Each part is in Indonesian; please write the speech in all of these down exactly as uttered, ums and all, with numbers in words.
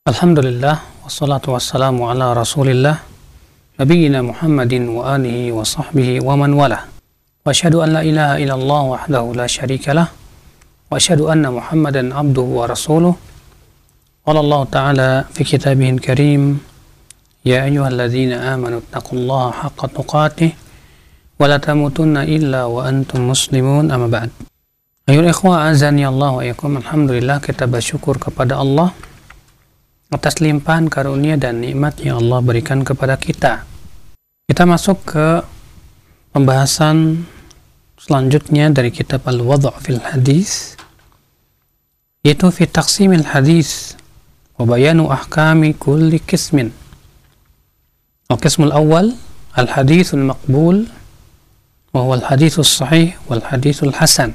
Alhamdulillah, wassalatu wassalamu ala rasulillah, nabiyyina Muhammadin wa alihi wa sahbihi wa man walah. Wa asyhadu an la ilaha illallah wahdahu la syarikalah, wa asyhadu anna Muhammadan abduhu wa rasuluh. Qala Allah ta'ala fi kitabihil karim, ya ayyuhalladzina amanu taqullaha haqqa tuqatih wa la tamutunna illa wa antum muslimun, amma ba'd. Ayuhal ikhwah, azani Allah wa iyyakum. Alhamdulillah, kita bersyukur kepada Allah atas limpahan karunia dan nikmat yang Allah berikan kepada kita. Kita masuk ke pembahasan selanjutnya dari kitab Al-Wadh' fil Hadis, yaitu fi taqsimil hadis wa bayanu ahkami kulli qismin. Al-qismul awal al-hadithul maqbul wa huwa al-hadithus sahih wal hadithul hasan,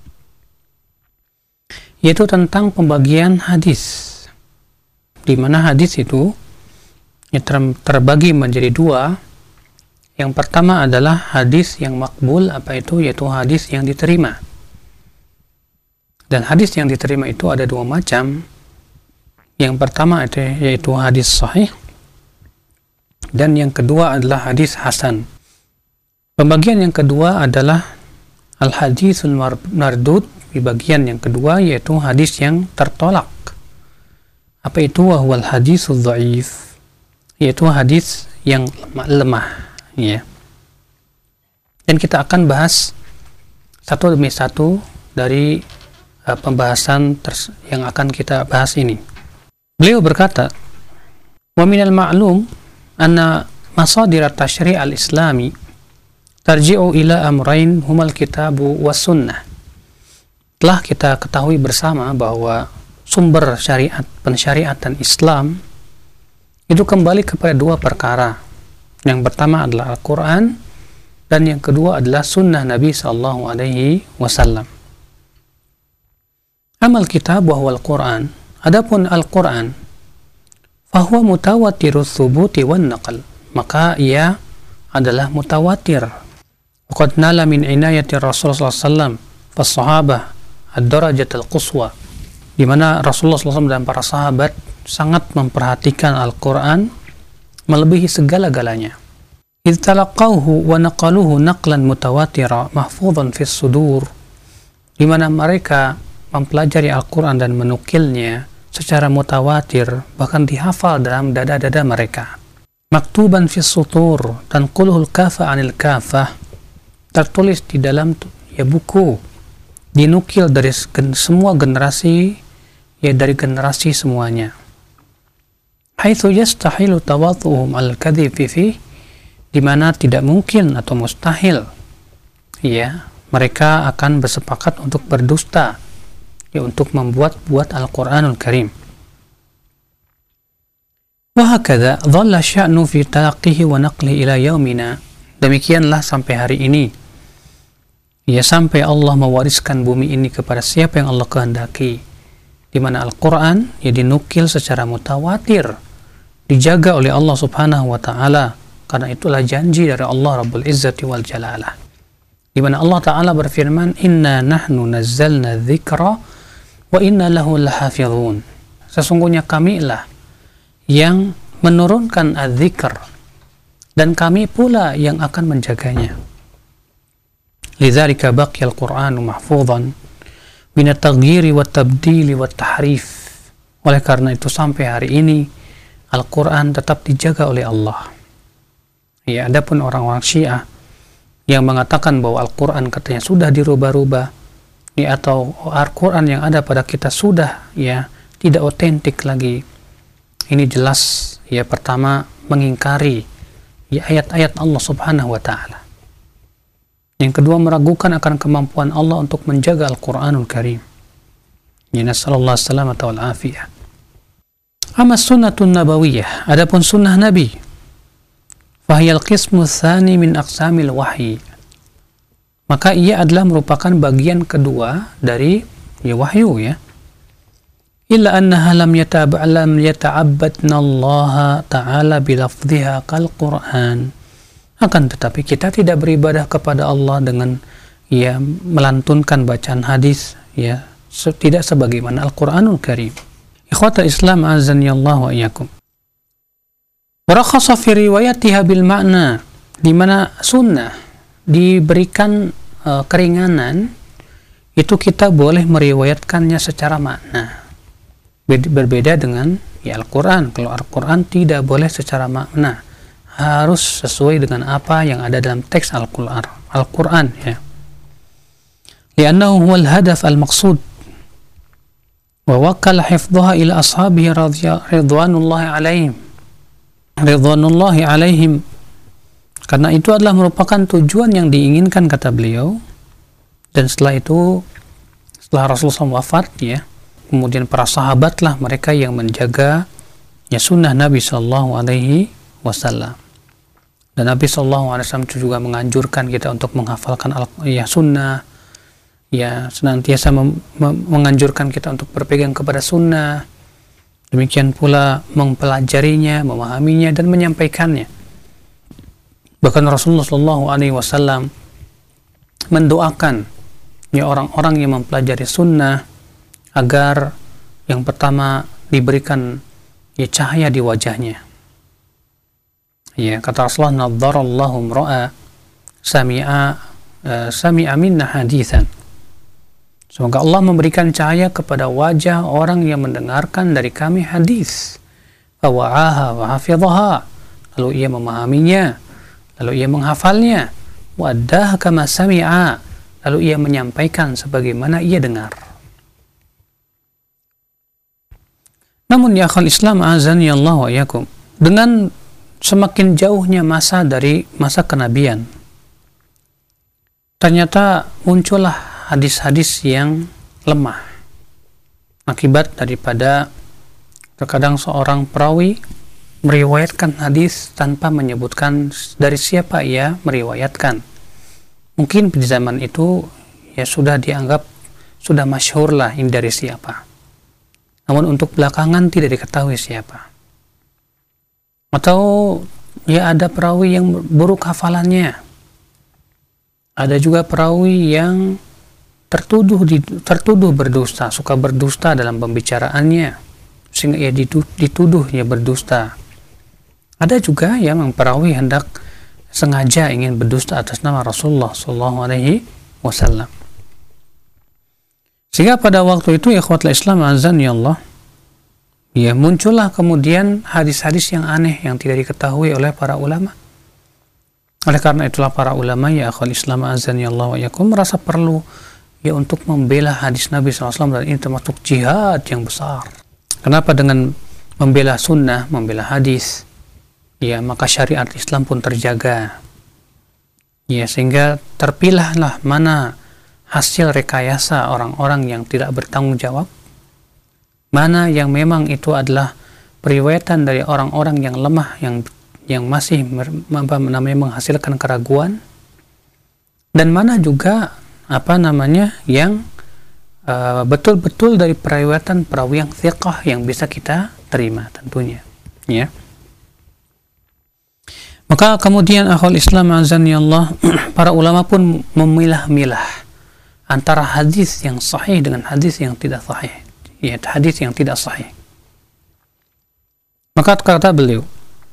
yaitu tentang pembagian hadis, di mana hadis itu terbagi menjadi dua. Yang pertama adalah hadis yang makbul, apa itu? Yaitu hadis yang diterima. Dan hadis yang diterima itu ada dua macam. Yang pertama itu yaitu hadis sahih, dan yang kedua adalah hadis hasan. Pembagian yang kedua adalah al-hadisul mardud. Di bagian yang kedua yaitu hadis yang tertolak. Apa itu? Wahwal hadisul dhaif, yaitu hadis yang lemah, lemah ya. Dan kita akan bahas satu demi satu dari uh, pembahasan yang akan kita bahas ini. Beliau berkata, wa minal ma'lum anna masadir at-tashri' al-islami tarji'u ila amrayn humal kitabu was sunnah. Telah kita ketahui bersama bahwa sumber syariat, pensyariatan Islam itu kembali kepada dua perkara. Yang pertama adalah Al-Quran, dan yang kedua adalah sunnah Nabi sallallahu alaihi wasallam. Amal kitab wa huwa Al-Quran. Adapun Al-Quran, fahuwa mutawatirus thubuti wan naql, maka ia adalah mutawatir. Waqad nala min inayati Rasulullah sallallahu alaihi wasallam fas-sahabah ad-darajatul quswa, di mana Rasulullah sallallahu alaihi wasallam dan para sahabat sangat memperhatikan Al-Quran melebihi segala-galanya. Idh talaqawhu wa naqaluhu naqlan mutawatira mahfudhan fis sudur, di mana mereka mempelajari Al-Quran dan menukilnya secara mutawatir, bahkan dihafal dalam dada-dada mereka. Maktuban fis sutur tanquluhul kafa anil kafah, tertulis di dalam ya buku, dinukil dari semua generasi, ya dari generasi semuanya. Haitsu yastahilu tawadhuhum al-kadhibi fi, di mana tidak mungkin atau mustahil ya mereka akan bersepakat untuk berdusta, ya untuk membuat-buat Al-Qur'anul Karim. Wa hakadha dhalla sya'nu fi talaqqihi wa naqlihi ila yaumina. Demikianlah sampai hari ini, ya sampai Allah mewariskan bumi ini kepada siapa yang Allah kehendaki, di mana Al-Quran ya dinukil secara mutawatir, dijaga oleh Allah subhanahu wa ta'ala, karena itulah janji dari Allah Rabbul Izzati wal Jalalah, di mana Allah ta'ala berfirman, inna nahnu nazzalna dzikra wa inna lahu lahafizun. Sesungguhnya kamilah yang menurunkan adz-dzikr, dan kami pula yang akan menjaganya. Lidzalika baqiya al-Qur'anu mahfudhan min at-taghyiri wat-tabdili wat-tahrif. Oleh karena itu sampai hari ini Al-Quran tetap dijaga oleh Allah. Ya, adapun orang-orang Syiah yang mengatakan bahwa Al-Quran katanya sudah dirubah-rubah, ya, atau Al-Quran yang ada pada kita sudah ya tidak otentik lagi. Ini jelas ya pertama mengingkari ya ayat-ayat Allah Subhanahu wa taala. Yang kedua meragukan akan kemampuan Allah untuk menjaga Al-Quranul Karim. Ya, nasallallahu salamata wal afiyah. Amma sunnatun nabawiyah, adapun sunnah Nabi, fahiyal qismu tsani min aqsamil wahyi, maka ia adalah merupakan bagian kedua dari ya wahyu ya. Illa annaha lam yata'ab lam yata'abbadna Allah ta'ala bilafdhiha kal Qur'an. Akan tetapi kita tidak beribadah kepada Allah dengan ya melantunkan bacaan hadis ya, tidak sebagaimana Al-Quranul Karim. Ikhwatal Islam azani Allah wa iyyakum. Warakhasa fi riwayatiha bil makna, di mana sunnah diberikan uh, keringanan, itu kita boleh meriwayatkannya secara makna. Berbeda dengan ya Al-Quran. Kalau Al-Quran tidak boleh secara makna, harus sesuai dengan apa yang ada dalam teks Al-Quran. Al-Quran ya. Li'annahu huwal hadaf al-maqsud wa wakkala hifdhaha ila ashabihi ridwanullahi alaihim ridwanullahi alaihim, karena itu adalah merupakan tujuan yang diinginkan, kata beliau. Dan setelah itu, setelah Rasulullah shallallahu alaihi wasallam wafat ya, kemudian para sahabatlah mereka yang menjaga ya sunnah Nabi Shallallahu Alaihi Wasallam. Dan Nabi Shallallahu Alaihi Wasallam juga menganjurkan kita untuk menghafalkan al ya sunnah, ya senantiasa menganjurkan kita untuk berpegang kepada sunnah. Demikian pula mempelajarinya, memahaminya, dan menyampaikannya. Bahkan Rasulullah Shallallahu Alaihi Wasallam mendoakan ya orang-orang yang mempelajari sunnah agar yang pertama diberikan ya cahaya di wajahnya. Ya, kata Rasulullah, nadharallahu mra'a sami'a uh, sami'a minna haditsan. Semoga Allah memberikan cahaya kepada wajah orang yang mendengarkan dari kami hadis. Fawa'aha wa hafidhaha, lalu ia memahaminya, lalu ia menghafalnya. Waddaha kama sami'a, lalu ia menyampaikan sebagaimana ia dengar. Namun ya akhal Islam azani Allah wa iyyakum, dengan semakin jauhnya masa dari masa kenabian, ternyata muncullah hadis-hadis yang lemah akibat daripada terkadang seorang perawi meriwayatkan hadis tanpa menyebutkan dari siapa ia meriwayatkan. Mungkin di zaman itu ya sudah dianggap sudah masyhur lah ini dari siapa, namun untuk belakangan tidak diketahui siapa. Atau ya ada perawi yang buruk hafalannya, ada juga perawi yang tertuduh di, tertuduh berdusta, suka berdusta dalam pembicaraannya sehingga ia dituduh ya berdusta. Ada juga yang perawi hendak sengaja ingin berdusta atas nama Rasulullah Shallallahu Alaihi Wasallam. Sehingga pada waktu itu ikhwatul Islam azani Allah, ya muncullah kemudian hadis-hadis yang aneh yang tidak diketahui oleh para ulama. Oleh karena itulah para ulama ya ikhwatul Islam azani Allah wa iyyakum merasa perlu ya untuk membela hadis Nabi shallallahu alaihi wasallam, dan ini termasuk jihad yang besar. Kenapa? Dengan membela sunnah, membela hadis, ya maka syariat Islam pun terjaga. Ya, sehingga terpilahlah mana hasil rekayasa orang-orang yang tidak bertanggung jawab, mana yang memang itu adalah periwayatan dari orang-orang yang lemah, yang yang masih apa namanya menghasilkan keraguan, dan mana juga apa namanya yang uh, betul-betul dari periwayatan perawi yang thiqah yang bisa kita terima tentunya, ya. Maka kemudian akhul Islam azani Allah, para ulama pun memilah-milah antara hadis yang sahih dengan hadis yang tidak sahih, ya, hadis yang tidak sahih. Maka kata beliau,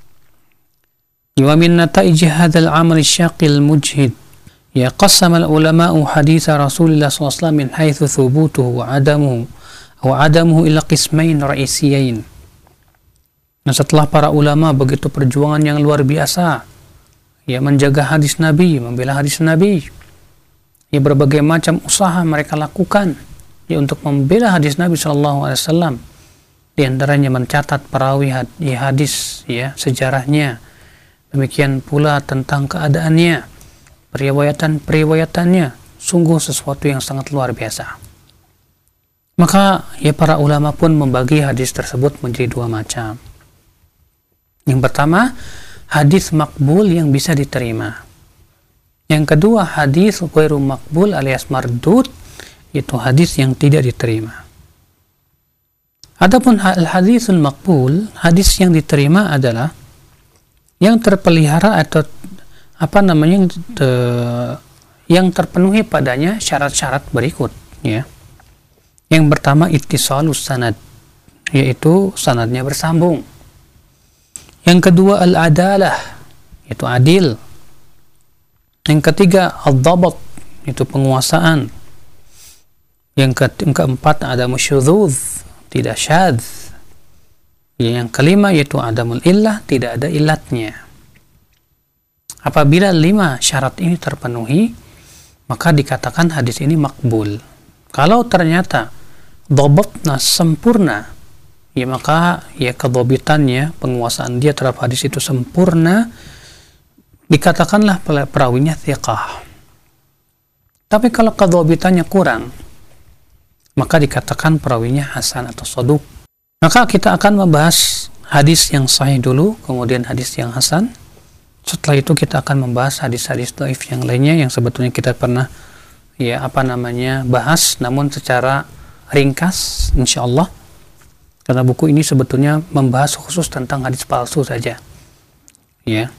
wa min nataij hadzal amal syaqil mujhid, ya qassama al-ulama'u hadits Rasulullah sallallahu alaihi wasallam min haitsu thubutuhu wa adamuhu wa adamuhu ila qismain ra'isiyain. Nah, setelah para ulama begitu perjuangan yang luar biasa ya menjaga hadis Nabi, membela hadis Nabi, ya berbagai macam usaha mereka lakukan ya untuk membela hadis Nabi sallallahu alaihi wasallam, di antaranya mencatat perawi hadis ya sejarahnya, demikian pula tentang keadaannya, periwayatan-periwayatannya, sungguh sesuatu yang sangat luar biasa. Maka ya para ulama pun membagi hadis tersebut menjadi dua macam. Yang pertama, hadis makbul yang bisa diterima. Yang kedua, hadis ghairu makbul alias mardud, itu hadis yang tidak diterima. Adapun al-hadisul makbul, hadis yang diterima adalah yang terpelihara atau apa namanya te, yang terpenuhi padanya syarat-syarat berikut, ya. Yang pertama, ittisalus sanad, yaitu sanadnya bersambung. Yang kedua al-adalah, yaitu adil. Yang ketiga al-dhabat, itu penguasaan. Yang, ke yang keempat ada musyudzuz, tidak syadz. Yang kelima yaitu adamul illah, tidak ada ilatnya. Apabila lima syarat ini terpenuhi, maka dikatakan hadis ini makbul. Kalau ternyata dhabatnya sempurna, ya maka ya kedhabitannya, penguasaan dia terhadap hadis itu sempurna, dikatakanlah perawinya thiqah. Tapi kalau kedhabitannya kurang, maka dikatakan perawinya hasan atau shaduk. Maka kita akan membahas hadis yang sahih dulu, kemudian hadis yang hasan. Setelah itu kita akan membahas hadis-hadis dhaif yang lainnya yang sebetulnya kita pernah ya apa namanya bahas, namun secara ringkas insyaallah. Karena buku ini sebetulnya membahas khusus tentang hadis palsu saja. Ya.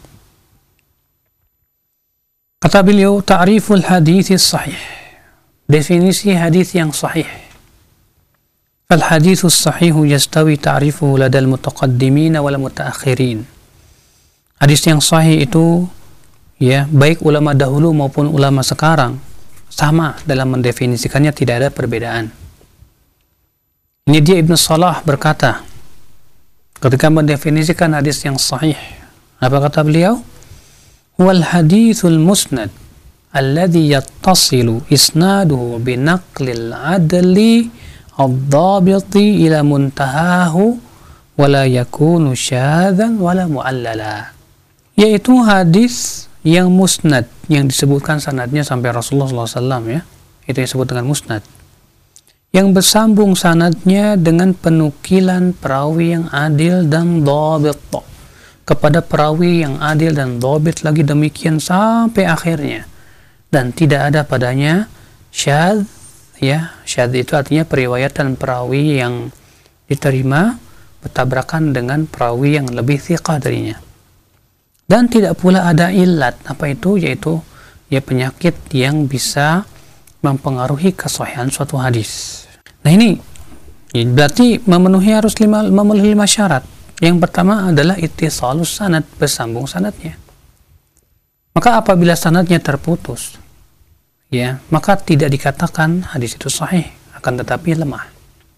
Kata beliau, ta'riful hadits sahih. Definisi hadis yang sahih. Al haditsus sahih yastawi ta'rifuhu ladal mutaqaddimin wal mutaakhirin. Hadis yang sahih itu ya baik ulama dahulu maupun ulama sekarang sama dalam mendefinisikannya, tidak ada perbedaan. Ini dia Ibnu Salah berkata ketika mendefinisikan hadis yang sahih, apa kata beliau? Wal haditsul musnad alladhi yattasilu isnaduhu binaqlil adli ad-dhabiti ila muntahahu wala yakunu syadzan wala mu'allala. Yaitu hadis yang musnad, yang disebutkan sanadnya sampai Rasulullah shallallahu alaihi wasallam, ya, itu disebut dengan musnad. Yang bersambung sanadnya dengan penukilan perawi yang adil dan dhabit kepada perawi yang adil dan dhabit lagi demikian sampai akhirnya, dan tidak ada padanya syadz, ya. Syadz itu artinya periwayatan perawi yang diterima bertabrakan dengan perawi yang lebih thiqah darinya. Dan tidak pula ada illat, apa itu? Yaitu ya penyakit yang bisa mempengaruhi kesahihan suatu hadis. Nah ini berarti memenuhi harus lima, memenuhi lima syarat. Yang pertama adalah ittisalus sanad, bersambung sanadnya. Maka apabila sanadnya terputus, ya, maka tidak dikatakan hadis itu sahih, akan tetapi lemah.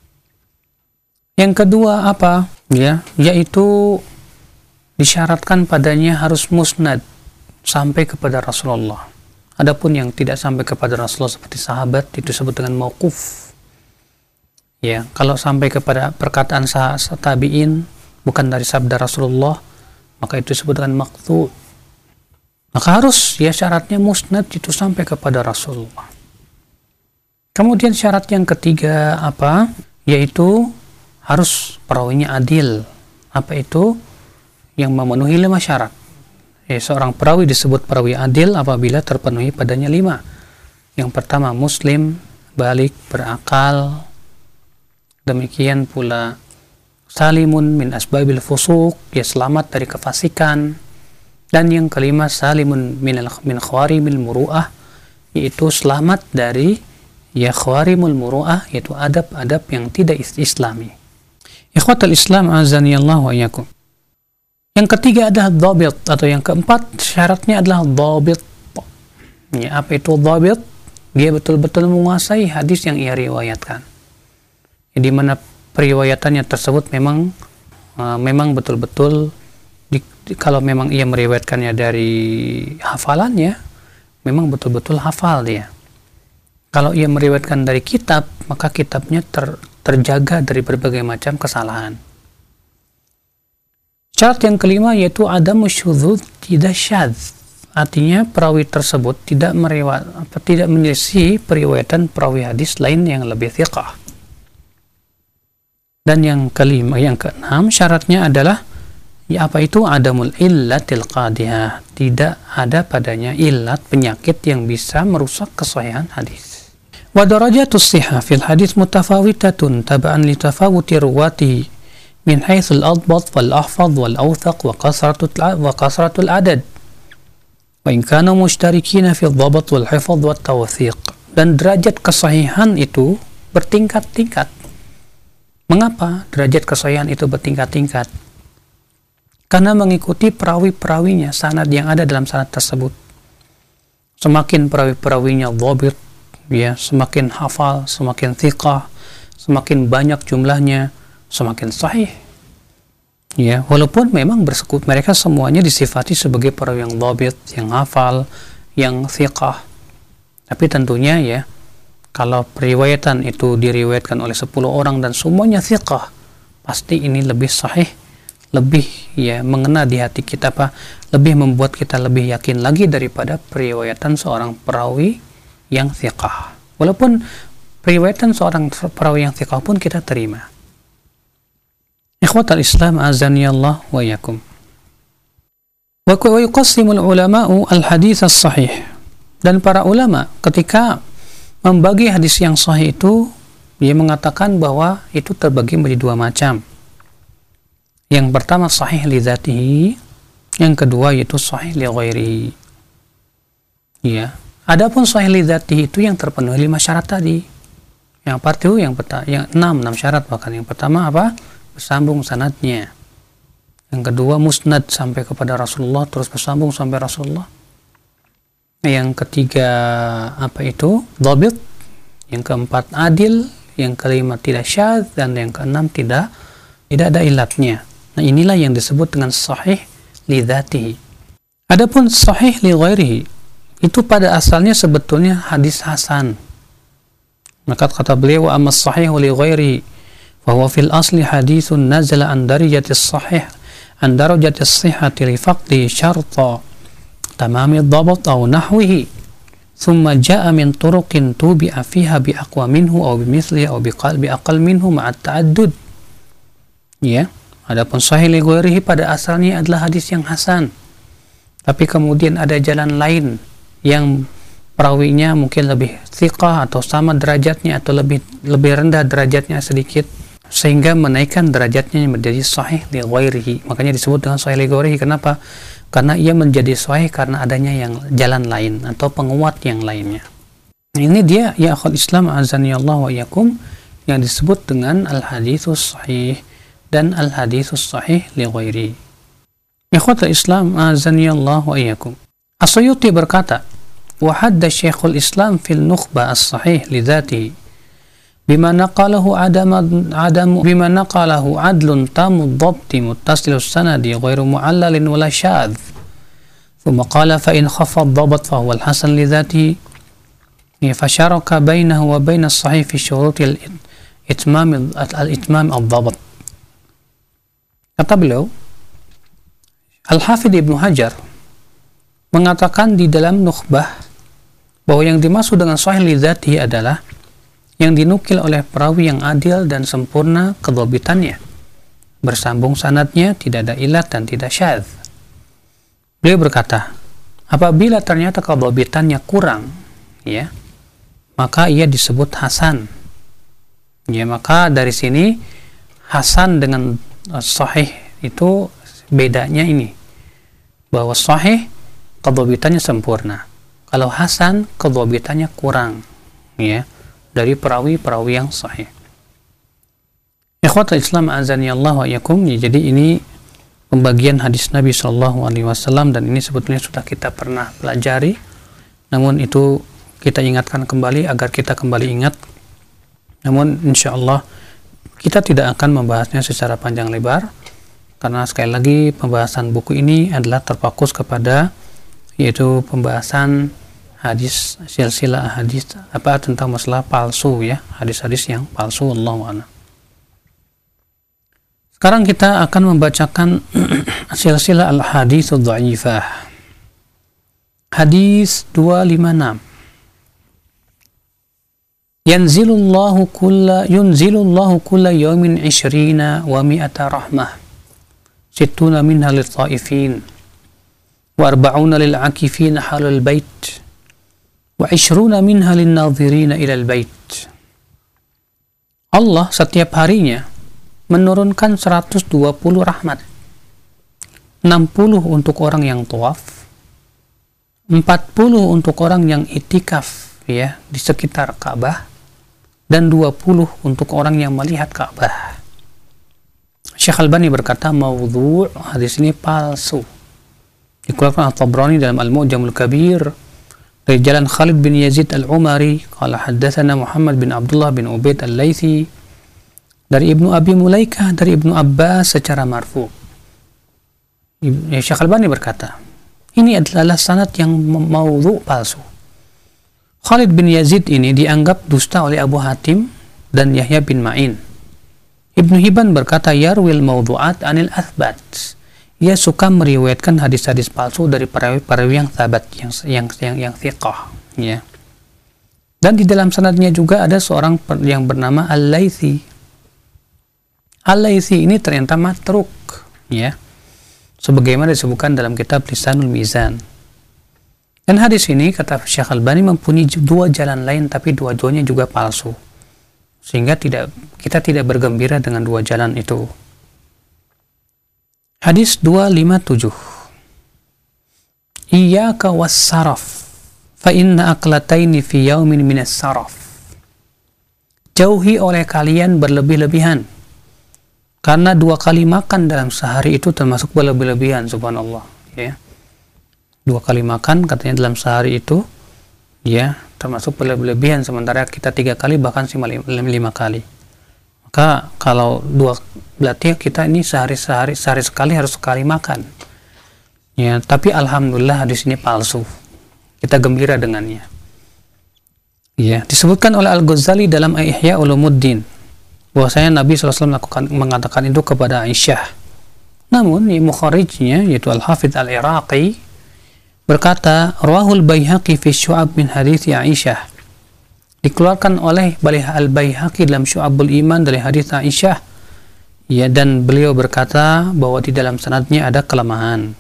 Yang kedua apa? Ya, yaitu disyaratkan padanya harus musnad sampai kepada Rasulullah. Adapun yang tidak sampai kepada Rasulullah seperti sahabat itu disebut dengan mauquf. Ya, kalau sampai kepada perkataan sahabat tabi'in bukan dari sabda Rasulullah, maka itu disebut dengan maqtu'. Maka harus ya syaratnya musnad itu sampai kepada Rasulullah. Kemudian syarat yang ketiga apa? Yaitu harus perawinya adil. Apa itu? Yang memenuhi lima syarat. Ya, seorang perawi disebut perawi adil apabila terpenuhi padanya lima. Yang pertama muslim, balik, berakal. Demikian pula salimun min asbabil fusuq, ya selamat dari kefasikan. Dan yang kelima salimun min, min khawarimil muru'ah, yaitu selamat dari ya khawarimul muru'ah, yaitu adab-adab yang tidak islami. Ikhwatul Islam azani Allah wa iyyakum. Yang ketiga adalah dhabit, atau yang keempat syaratnya adalah dhabit. Ya, apa itu dhabit? Dia betul-betul menguasai hadis yang ia riwayatkan. Ya, di mana periwayatannya tersebut memang uh, memang betul-betul di, di, kalau memang ia meriwayatkannya dari hafalannya, memang betul-betul hafal dia. Kalau ia meriwayatkan dari kitab, maka kitabnya ter, terjaga dari berbagai macam kesalahan. Syarat yang kelima yaitu adamu syudzuz, tidak syadz. Artinya perawi tersebut tidak meriwayat apa tidak menyelisihi periwayatan perawi hadis lain yang lebih thiqah. Dan yang kelima, yang keenam syaratnya adalah ya apa itu adamul illatil qadihah, tidak ada padanya illat, penyakit yang bisa merusak kesahihan hadis. Wa darajatus sihah fil hadis mutafawitatun tab'an li tafawuti ruwati min haitsul adbat wal ahfaz wal awthaq wa kasratul wa kasratul adad wa in kanu mustarikina fi dhabat wal hifdz wat tawthiq. Dan derajat kesahihan itu bertingkat-tingkat Mengapa derajat kesahihan itu bertingkat-tingkat? Karena mengikuti perawi-perawinya, sanad yang ada dalam sanad tersebut. Semakin perawi-perawinya dhabit, ya, semakin hafal, semakin thiqah, semakin banyak jumlahnya, semakin sahih. Ya, walaupun memang bersekut mereka semuanya disifati sebagai perawi yang dhabit, yang hafal, yang thiqah. Tapi tentunya ya, kalau periwayatan itu diriwayatkan oleh sepuluh orang dan semuanya thiqah, pasti ini lebih sahih, lebih ya mengena di hati kita, apa lebih membuat kita lebih yakin lagi daripada periwayatan seorang perawi yang thiqah. Walaupun periwayatan seorang perawi yang thiqah pun kita terima. Ikhwatal Islam azani Allah wa yakum. Wa yuqassimul ulama'u al-hadits as-sahih. Dan para ulama ketika membagi hadis yang sahih itu, dia mengatakan bahwa itu terbagi menjadi dua macam. Yang pertama sahih li dzatihi, yang kedua yaitu sahih li ghairihi. Ya, adapun sahih li dzatihi itu yang terpenuhi lima syarat tadi. Yang apa itu? Yang pertama, yang enam, enam syarat bahkan. Yang pertama apa? Bersambung sanadnya. Yang kedua musnad sampai kepada Rasulullah, terus bersambung sampai Rasulullah. Yang ketiga apa itu? Dhabit. Yang keempat adil, yang kelima tidak syadz, dan yang keenam tidak tidak ada ilatnya. Nah, inilah yang disebut dengan sahih li dzatihi. Adapun sahih li ghairihi, itu pada asalnya sebetulnya hadis hasan. Maka kata beliau, wa amma sahih li ghairihi fa huwa fil asli haditsun nazala an darajatis sahih an darajatis sihhati li faqdi syarta tamami dhabt aw nahwihi thumma jaa min turuqin tubi'a fiha bi aqwa minhu aw bi mithlihi aw bi qalbi aqal minhu ma'a ta'addud. Ya, adapun sahih li ghairihi pada asalnya adalah hadis yang hasan, tapi kemudian ada jalan lain yang perawinya mungkin lebih thiqah atau sama derajatnya atau lebih lebih rendah derajatnya sedikit, sehingga menaikkan derajatnya menjadi sahih li ghairihi. Makanya disebut dengan sahih li ghairihi. Kenapa? Karena ia menjadi sahih karena adanya yang jalan lain atau penguat yang lainnya. Ini dia ya akhul Islam azani Allah wa yakum yang disebut dengan al-haditsus sahih dan al-haditsus sahih li ghairihi. Ikhwatul Islam azani Allah wa yakum. As-Suyuti berkata, wa hadda Syekhul Islam fil nukhba as-sahih li dzatihi bima naqalahu adam adam bima naqalahu adlun tamu dhabti muttasilus sanadi ghairu mu'allalin wala syadz. Thumma qala fa in khafa ad-dhabt fa huwa al-hasan li dzatihi fa syaraka bainahu wa bain as-sahih fi syurut al-itmam al-itmam ad-dhabt. Kata beliau, Al-Hafidh Ibnu Hajar mengatakan di dalam Nukhbah bahwa yang dimaksud dengan sahih li dzatihi adalah yang dinukil oleh perawi yang adil dan sempurna kedhabitannya, bersambung sanadnya, tidak ada ilat dan tidak syadz. Beliau berkata, apabila ternyata kedhabitannya kurang, ya, maka ia disebut hasan. Ya, maka dari sini hasan dengan sahih itu bedanya ini, bahwa sahih kedhabitannya sempurna, kalau hasan kedhabitannya kurang, ya, dari perawi-perawi yang sahih. Ikhwatul Islam azani Allah wa yakum. Jadi ini pembagian hadis Nabi Shallallahu Alaihi Wasallam, dan ini sebetulnya sudah kita pernah pelajari, namun itu kita ingatkan kembali agar kita kembali ingat. Namun insya Allah kita tidak akan membahasnya secara panjang lebar, karena sekali lagi pembahasan buku ini adalah terfokus kepada yaitu pembahasan hadis silsilah hadis apa tentang masalah palsu, ya, hadis-hadis yang palsu. Allahu a'lam. Sekarang kita akan membacakan silsilah al-hadits ad-dha'ifah. Hadis dua ratus lima puluh enam. Yanzilullahu kulla yunzilullahu kulla yawmin ishrina wa mi'ata rahmah. Sittuna minha lit-ta'ifin wa arba'una lil-'akifin halal bait. Wa ishruna minha lin-nadhirina ilal bait. Allah setiap harinya menurunkan seratus dua puluh rahmat. enam puluh untuk orang yang tawaf, empat puluh untuk orang yang itikaf, ya, di sekitar Ka'bah, dan dua puluh untuk orang yang melihat Ka'bah. Syekh Albani berkata maudhu', hadis ini palsu. Dikeluarkan At-Tabrani dalam Al-Mu'jamul Kabir dari jalan Khalid bin Yazid Al-Umari qala haddatsana Muhammad bin Abdullah bin Ubaid Al-Laitsi dari Ibnu Abi Mulaikah dari Ibnu Abbas secara marfu. Syekh Albani berkata, ini adalah sanad yang maudhu', palsu. Khalid bin Yazid ini dianggap dusta oleh Abu Hatim dan Yahya bin Ma'in. Ibnu Hibban berkata, yarwil maudhu'at anil athbat. Ia suka meriwayatkan hadis-hadis palsu dari perawi-perawi yang thabat, yang yang yang, yang thiqah, ya. Dan di dalam sanadnya juga ada seorang yang bernama Al-Laitsi. Al-Laitsi ini ternyata matruk, ya. Sebagaimana disebutkan dalam kitab Lisanul Mizan. Dan hadis ini, kata Syekh Albani, mempunyai dua jalan lain, tapi dua-duanya juga palsu. Sehingga tidak kita tidak bergembira dengan dua jalan itu. Hadis dua lima tujuh. Iyyaka was-saraf, fa inna aqlataini fi yaumin minas saraf. Jauhi oleh kalian berlebih-lebihan, karena dua kali makan dalam sehari itu termasuk berlebih-lebihan, subhanallah, ya. Dua kali makan katanya dalam sehari itu, ya, termasuk berlebihan, sementara kita tiga kali bahkan lima, lima kali. Maka kalau dua, berarti kita ini sehari sehari sehari sekali harus sekali makan, ya. Tapi alhamdulillah hadis ini palsu, kita gembira dengannya, ya. Disebutkan oleh Al-Ghazali dalam Ihya Ulumuddin bahwasanya Nabi shallallahu alaihi wasallam melakukan, mengatakan itu kepada Aisyah. Namun mukharijnya yaitu Al-Hafidz Al-Iraqi berkata, Rawahul Baihaqi fi Syu'ab min hadithi Aisyah. Dikeluarkan oleh Al-Baihaqi dalam Syu'abul Iman dari hadits Aisyah. Ya, dan beliau berkata bahwa di dalam sanadnya ada kelemahan.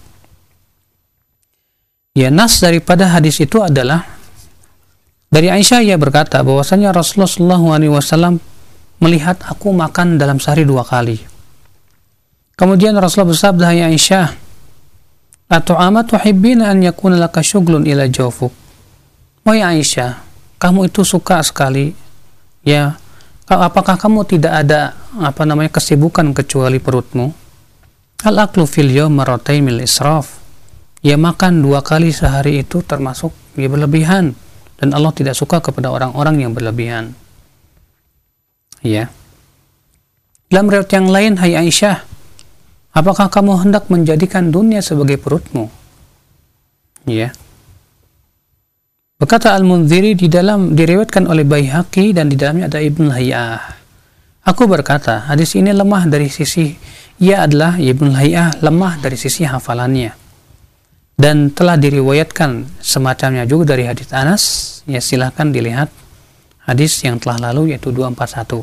Ya, nas daripada hadis itu adalah dari Aisyah. Ia berkata bahwasanya Rasulullah shallallahu alaihi wasallam melihat aku makan dalam sehari dua kali. Kemudian Rasulullah bersabda, "Ya Aisyah, atu'ama tuhibbina an yakuna laka syughlun ila jawfuk." Wahai Aisyah, kamu itu suka sekali, ya, apakah kamu tidak ada apa namanya kesibukan kecuali perutmu? Al-aklu fil yawm marratain mil israf. Ya, makan dua kali sehari itu termasuk ya berlebihan, dan Allah tidak suka kepada orang-orang yang berlebihan. Ya. Dalam riwayat yang lain, hai Aisyah, apakah kamu hendak menjadikan dunia sebagai perutmu? Ya. Berkata Al-Munziri di dalam diriwayatkan oleh Baihaqi dan di dalamnya ada Ibnu Lahi'ah. Aku berkata, hadis ini lemah dari sisi, ia adalah Ibnu Lahi'ah lemah dari sisi hafalannya. Dan telah diriwayatkan semacamnya juga dari hadis Anas. Ya, silahkan dilihat hadis yang telah lalu yaitu dua empat satu.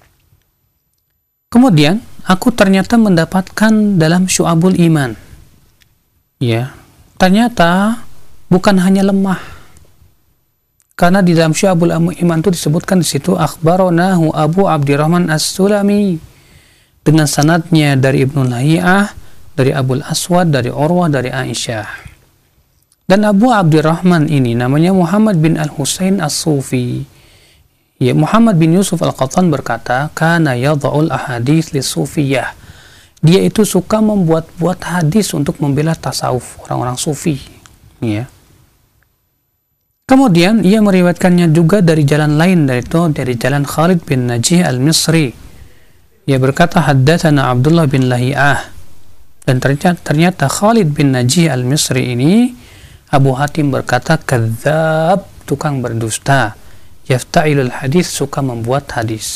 Kemudian aku ternyata mendapatkan dalam Syu'abul Iman, ya, ternyata bukan hanya lemah, karena di dalam Syu'abul Iman itu disebutkan di situ akhbaronahu Abu Abdurrahman As-Sulami dengan sanadnya dari Ibnu Lahi'ah, dari Abul Aswad, dari Urwah, dari Aisyah. Dan Abu Abdurrahman ini namanya Muhammad bin Al-Husain As-Sufi. Ya, Muhammad bin Yusuf Al-Qattan berkata, kana yadha'ul ahadits lisufiyah. Dia itu suka membuat-buat hadis untuk membela tasawuf, orang-orang sufi. Ya. Kemudian ia meriwayatkannya juga dari jalan lain, dari itu dari jalan Khalid bin Najih Al-Misri. Ia berkata, haddatsana Abdullah bin Lahi'ah. Dan ternyata, ternyata Khalid bin Najih Al-Misri ini, Abu Hatim berkata, kadzab, tukang berdusta. Yafta'ilul hadis, suka membuat hadis.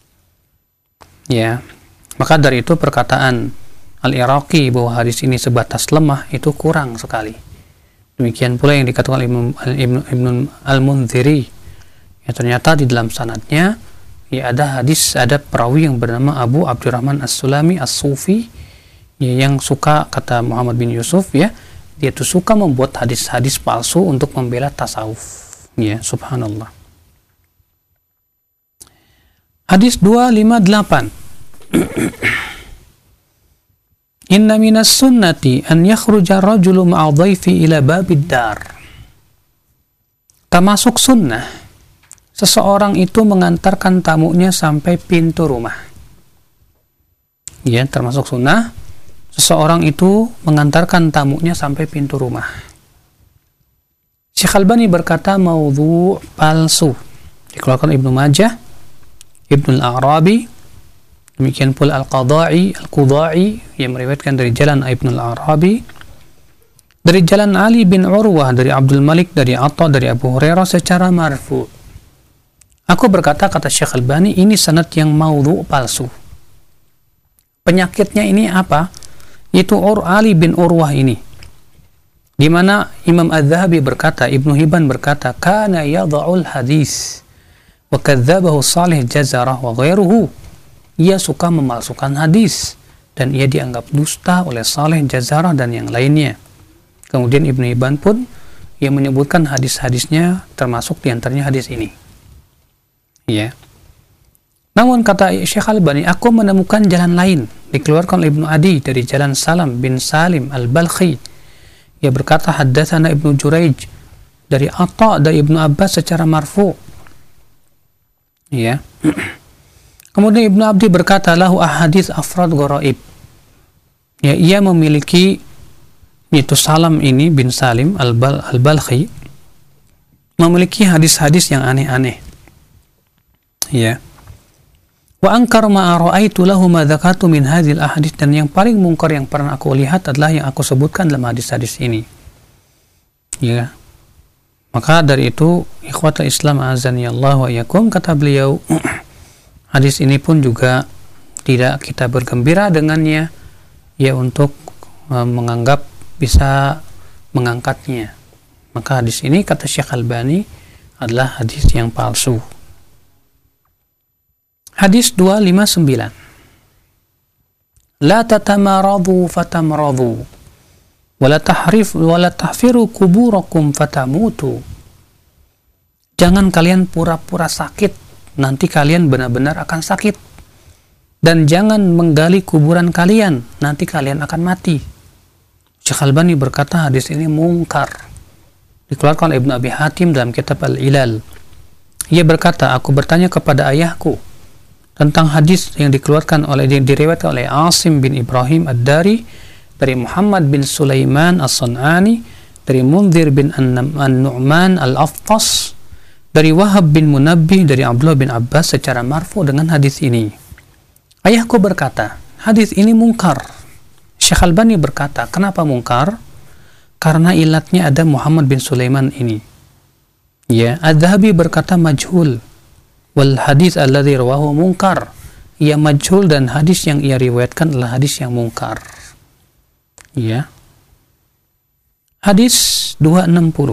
Ya, maka dari itu perkataan Al-Iraqi bahwa hadis ini sebatas lemah itu kurang sekali. Demikian pula yang dikatakan Ibnu Ibnu Al-Munziri. Ya, ternyata di dalam sanadnya ya ada hadis, ada perawi yang bernama Abu Abdurrahman As-Sulami As-Sufi, ya, yang suka, kata Muhammad bin Yusuf, ya, dia tuh suka membuat hadis-hadis palsu untuk membela tasawuf. Ya, subhanallah. Hadis dua lima delapan. Inna minas sunnati an yakhruja rajulu ma'a dhaifi ila babid dar. Termasuk sunnah seseorang itu mengantarkan tamunya sampai pintu rumah. Ya, termasuk sunnah seseorang itu mengantarkan tamunya sampai pintu rumah. Syekh Albani berkata maudhu' palsu. Dikeluarkan Ibnu Majah, Ibnu Al-Arabi, demikian pula Al-Qadai, Al-Qudai yang meriwayatkan dari jalan Ibnu Al-Arabi, dari jalan Ali bin Urwah, dari Abdul Malik, dari Atta, dari Abu Hurairah secara marfu'. Aku berkata, kata Syekh Albani, ini sanad yang maudhu' palsu. Penyakitnya ini apa? Itu Ur Ali bin Urwah ini. Di mana Imam Az-Zahabi berkata, Ibnu Hibban berkata, kana yadha'ul hadis wa kadzabahu Salih Jazarah wa ghairuhu. Ia suka memalsukan hadis dan ia dianggap dusta oleh Salih Jazarah dan yang lainnya. Kemudian Ibnu Hibban pun ia menyebutkan hadis-hadisnya, termasuk diantaranya hadis ini. Ya. Namun kata Syekh Albani, aku menemukan jalan lain, dikeluarkan oleh Ibnu Adi dari jalan Salam bin Salim Al-Balkhi. Ia berkata, haddatsana Ibnu Juraij dari Atta dari Ibnu Abbas secara marfu. Ya. Kemudian Ibnu Abdi berkata, lahu ahadits afrad gharaib. Ya, ia memiliki, yaitu Salam ini bin Salim Al-Balkhi, memiliki hadis-hadis yang aneh-aneh. Ya. Wa ankar ma ra'aitu lahu ma dzakatu min hadhil ahadits, dan yang paling mungkar yang pernah aku lihat adalah yang aku sebutkan dalam hadis-hadis ini. Ya. Maka dari itu, ikhwatul Islam azanillah wa iyyakum, kata beliau, hadis ini pun juga tidak kita bergembira dengannya, ya, untuk uh, menganggap bisa mengangkatnya. Maka hadis ini, kata Syekh Albani, adalah hadis yang palsu. Hadis dua lima sembilan. La tatamaradu fatamradu wala tahrif wala tahfiru kuburakum fatamutu. Jangan kalian pura-pura sakit, nanti kalian benar-benar akan sakit. Dan jangan menggali kuburan kalian, nanti kalian akan mati. Syekh Albani berkata hadis ini mungkar. Dikeluarkan oleh Ibnu Abi Hatim dalam kitab Al-Ilal. Ia berkata, aku bertanya kepada ayahku tentang hadis yang dikeluarkan oleh, yang diriwayatkan oleh Asim bin Ibrahim Ad-Dari dari Muhammad bin Sulaiman As-San'ani, dari Munzir bin An-Nu'man Al-Aftas, dari Wahab bin Munabbih, dari Abdullah bin Abbas secara marfu dengan hadis ini. Ayahku berkata, hadis ini mungkar. Syekh Albani berkata, kenapa mungkar? Karena ilatnya ada Muhammad bin Sulaiman ini. Ya, Az-Zahabi berkata majhul. Wal hadis alladzi rawahu munkar. Ia majhul dan hadis yang ia riwayatkan adalah hadis yang mungkar. Ya. Hadis dua enam nol.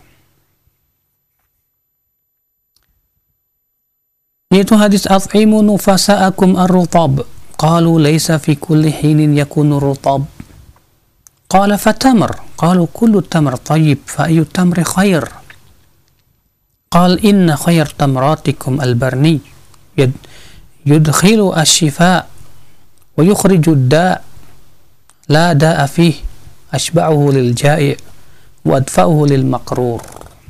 Yaitu hadis at'imu nufasa'akum ar-rutab. Qalu laysa fi kulli hinin yakunu rutab. Qala fatamr. Qalu kullu tamr tayyib fa ayu tamri khair. قال إن خير تمراتكم البرني يدخل الشفاء ويخرج الداء لا داء فيه أشبعه للجائع وأدفعه للمقرور.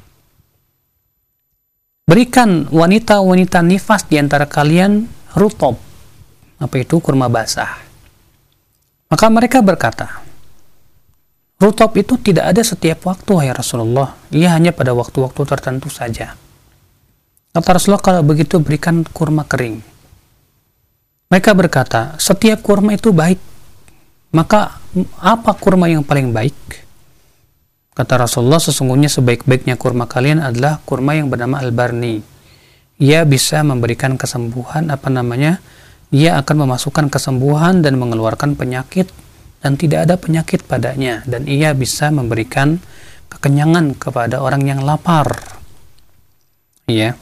Berikan wanita-wanita nifas di antara kalian rutab. Apa itu? Kurma basah. Maka mereka berkata, rutab itu tidak ada setiap waktu, ya Rasulullah. Ia hanya pada waktu-waktu tertentu saja. Kata Rasulullah, kalau begitu berikan kurma kering. Mereka berkata, setiap kurma itu baik. Maka apa kurma yang paling baik? Kata Rasulullah, sesungguhnya sebaik-baiknya kurma kalian adalah kurma yang bernama Al-Barni. Ia bisa memberikan kesembuhan, apa namanya? Ia akan memasukkan kesembuhan dan mengeluarkan penyakit, dan tidak ada penyakit padanya, dan ia bisa memberikan kekenyangan kepada orang yang lapar. Ya.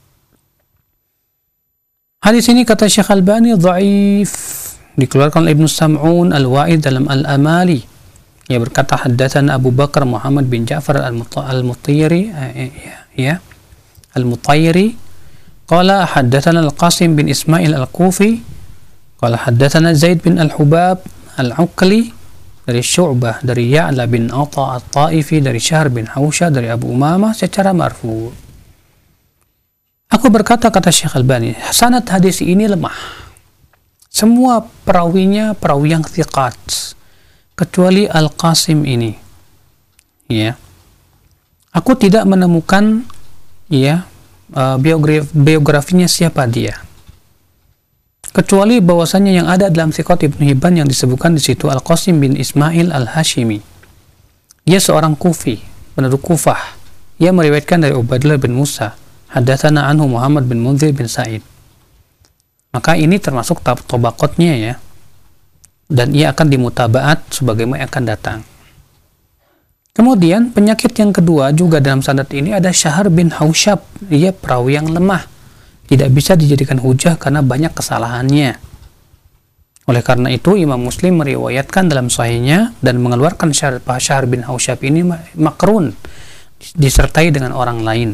Hadis ini kata Syekh Albani dhaif, dikeluarkan oleh Ibnu Sam'un Al-Wa'id dalam Al-Amali. Ia berkata haddatsana Abu Bakar Muhammad bin Ja'far Al-Mutayri, ya, Al-Mutayri, qala haddatsana Al-Qasim bin Ismail Al-Kufi, qala haddatsana Zaid bin Al-Hubab Al-Uqli dari Syu'bah, dari Ya'la bin Atha At-Taifi, dari Syahr bin Hawsha, dari Abu Umamah secara marfu. Aku berkata, kata Syekh Albani, sanad hadis ini lemah. Semua perawinya perawi yang thiqat, kecuali Al-Qasim ini. Ya. Aku tidak menemukan ya biografi, biografinya siapa dia. Kecuali bahwasanya yang ada dalam Thiqat Ibnu Hibban yang disebutkan di situ Al-Qasim bin Ismail Al-Hashimi. Dia seorang Kufi, penduduk Kufah. Ia meriwayatkan dari Ubaidillah bin Musa, haddatsana anhu Muhammad bin Munzir bin Sa'id. Maka ini termasuk tabaqatnya ya. Dan ia akan dimutabaat sebagaimana akan datang. Kemudian penyakit yang kedua juga dalam sanad ini ada Syahr bin Hausyab. Ia perawi yang lemah, tidak bisa dijadikan hujah karena banyak kesalahannya. Oleh karena itu Imam Muslim meriwayatkan dalam sahihnya dan mengeluarkan Syahr, Syahr bin Hausyab ini makrun, disertai dengan orang lain.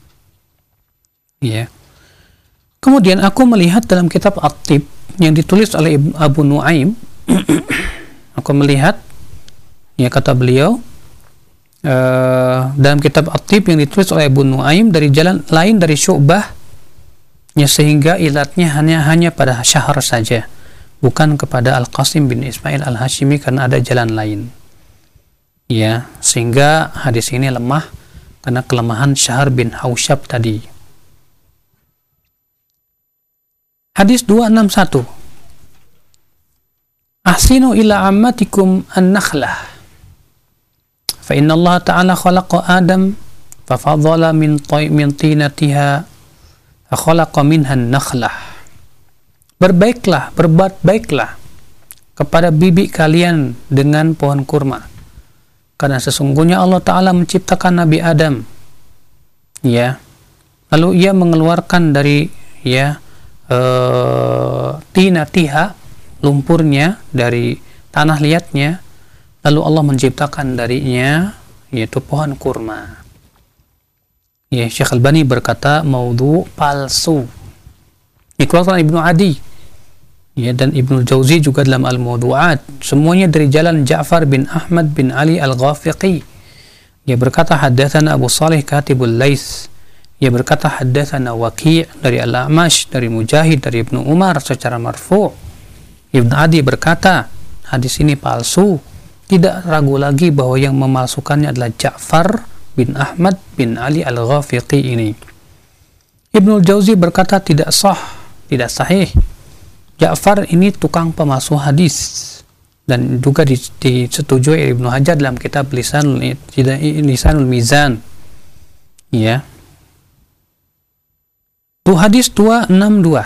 Ya. Kemudian aku melihat dalam kitab At-Tib yang ditulis oleh Abu Nuaim, aku melihat, ya kata beliau, Uh, dalam kitab At-Tib yang ditulis oleh Abu Nuaim dari jalan lain dari Syu'bah, ya, sehingga ilatnya hanya hanya pada Syahr saja, bukan kepada Al-Qasim bin Ismail Al-Hashimi karena ada jalan lain. Ya, sehingga hadis ini lemah karena kelemahan Syahr bin Hausyab tadi. Hadis dua enam satu. Ahsinu ila ammatikum an-nakhlah. Fa inna Allah Ta'ala khalaqa Adam fa fadhala min min tinatiha fa khalaqa minha an-nakhlah. Berbaiklah, berbuat baiklah kepada bibi kalian dengan pohon kurma. Karena sesungguhnya Allah Ta'ala menciptakan Nabi Adam. Ya. Lalu ia mengeluarkan dari ya uh, tinatiha, lumpurnya, dari tanah liatnya. Lalu Allah menciptakan darinya yaitu pohon kurma. Ya, Syekh Albani berkata maudhu, palsu. Dikeluarkan Ibnu Adi. Ya, dan Ibnu Jauzi juga dalam Al-Mawdu'at. Semuanya dari jalan Ja'far bin Ahmad bin Ali Al-Ghafiqi. Dia berkata haddatsana Abu Salih Katibul Laits. Dia berkata haddatsana Waqi' dari Al-A'mash, dari Mujahid, dari Ibnu Umar secara marfu'. Ibnu Adi berkata hadis ini palsu. Tidak ragu lagi bahwa yang memalsukannya adalah Ja'far bin Ahmad bin Ali Al-Ghafiqi ini. Ibnu Jauzi berkata tidak sah, tidak sahih. Ja'far ini tukang pemalsu hadis dan juga disetujui oleh Ibnu Hajar dalam kitab Lisanul, Lisanul Mizan. Ya. Tu hadis dua enam dua.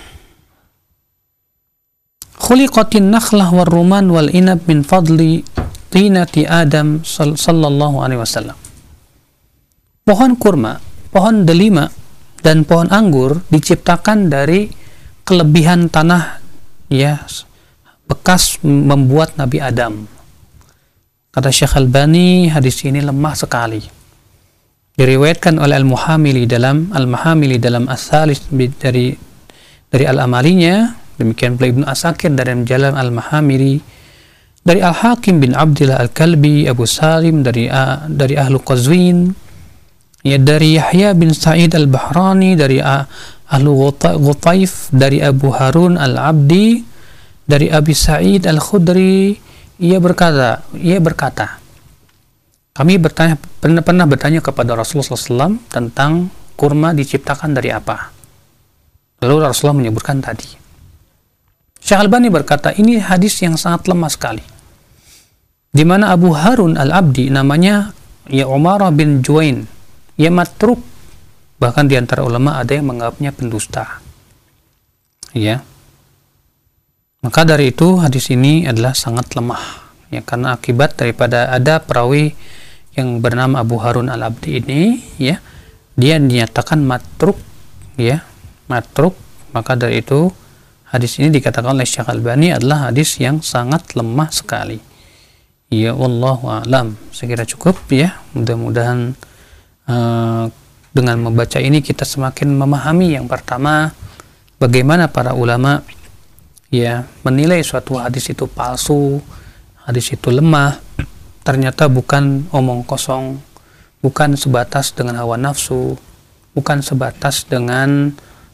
Khuliqatin nakhlah war ruman wal inab min fadli tinati Adam sallallahu alaihi wasallam. Pohon kurma, pohon delima, dan pohon anggur diciptakan dari kelebihan tanah ya bekas membuat Nabi Adam. Kata Syekh Albani, hadis ini lemah sekali. Diriwayatkan oleh Al-Muhamili dalam Al-Mahamili dalam As-Salis dari dari Al-Amalinya. Demikian pula Ibnu Asakir dari Jalan Al-Mahamiri, dari Al-Hakim bin Abdillah Al-Kalbi, Abu Salim dari uh, dari Ahlu Qazwin, ya, dari Yahya bin Sa'id Al-Bahrani dari uh, Ahlu Ghutaif, dari Abu Harun Al-Abdi, dari Abi Sa'id Al-Khudri. Ia berkata, ia berkata, kami bertanya, pernah, pernah bertanya kepada Rasulullah shallallahu alaihi wasallam tentang kurma diciptakan dari apa. Lalu Rasulullah menyebutkan tadi. Syekh Albani berkata ini hadis yang sangat lemah sekali, di mana Abu Harun Al-Abdi namanya ya Umarah bin Juwain, ya matruk, bahkan di antara ulama ada yang menganggapnya pendusta. Ya, maka dari itu hadis ini adalah sangat lemah, ya, karena akibat daripada ada perawi yang bernama Abu Harun Al-Abdi ini, ya, dia dinyatakan matruk, ya, matruk. Maka dari itu hadis ini dikatakan oleh Syekh Albani adalah hadis yang sangat lemah sekali. Ya, wallahu a'lam. Saya kira cukup ya. Mudah-mudahan uh, dengan membaca ini kita semakin memahami yang pertama bagaimana para ulama ya menilai suatu hadis itu palsu, hadis itu lemah. Ternyata bukan omong kosong, bukan sebatas dengan hawa nafsu, bukan sebatas dengan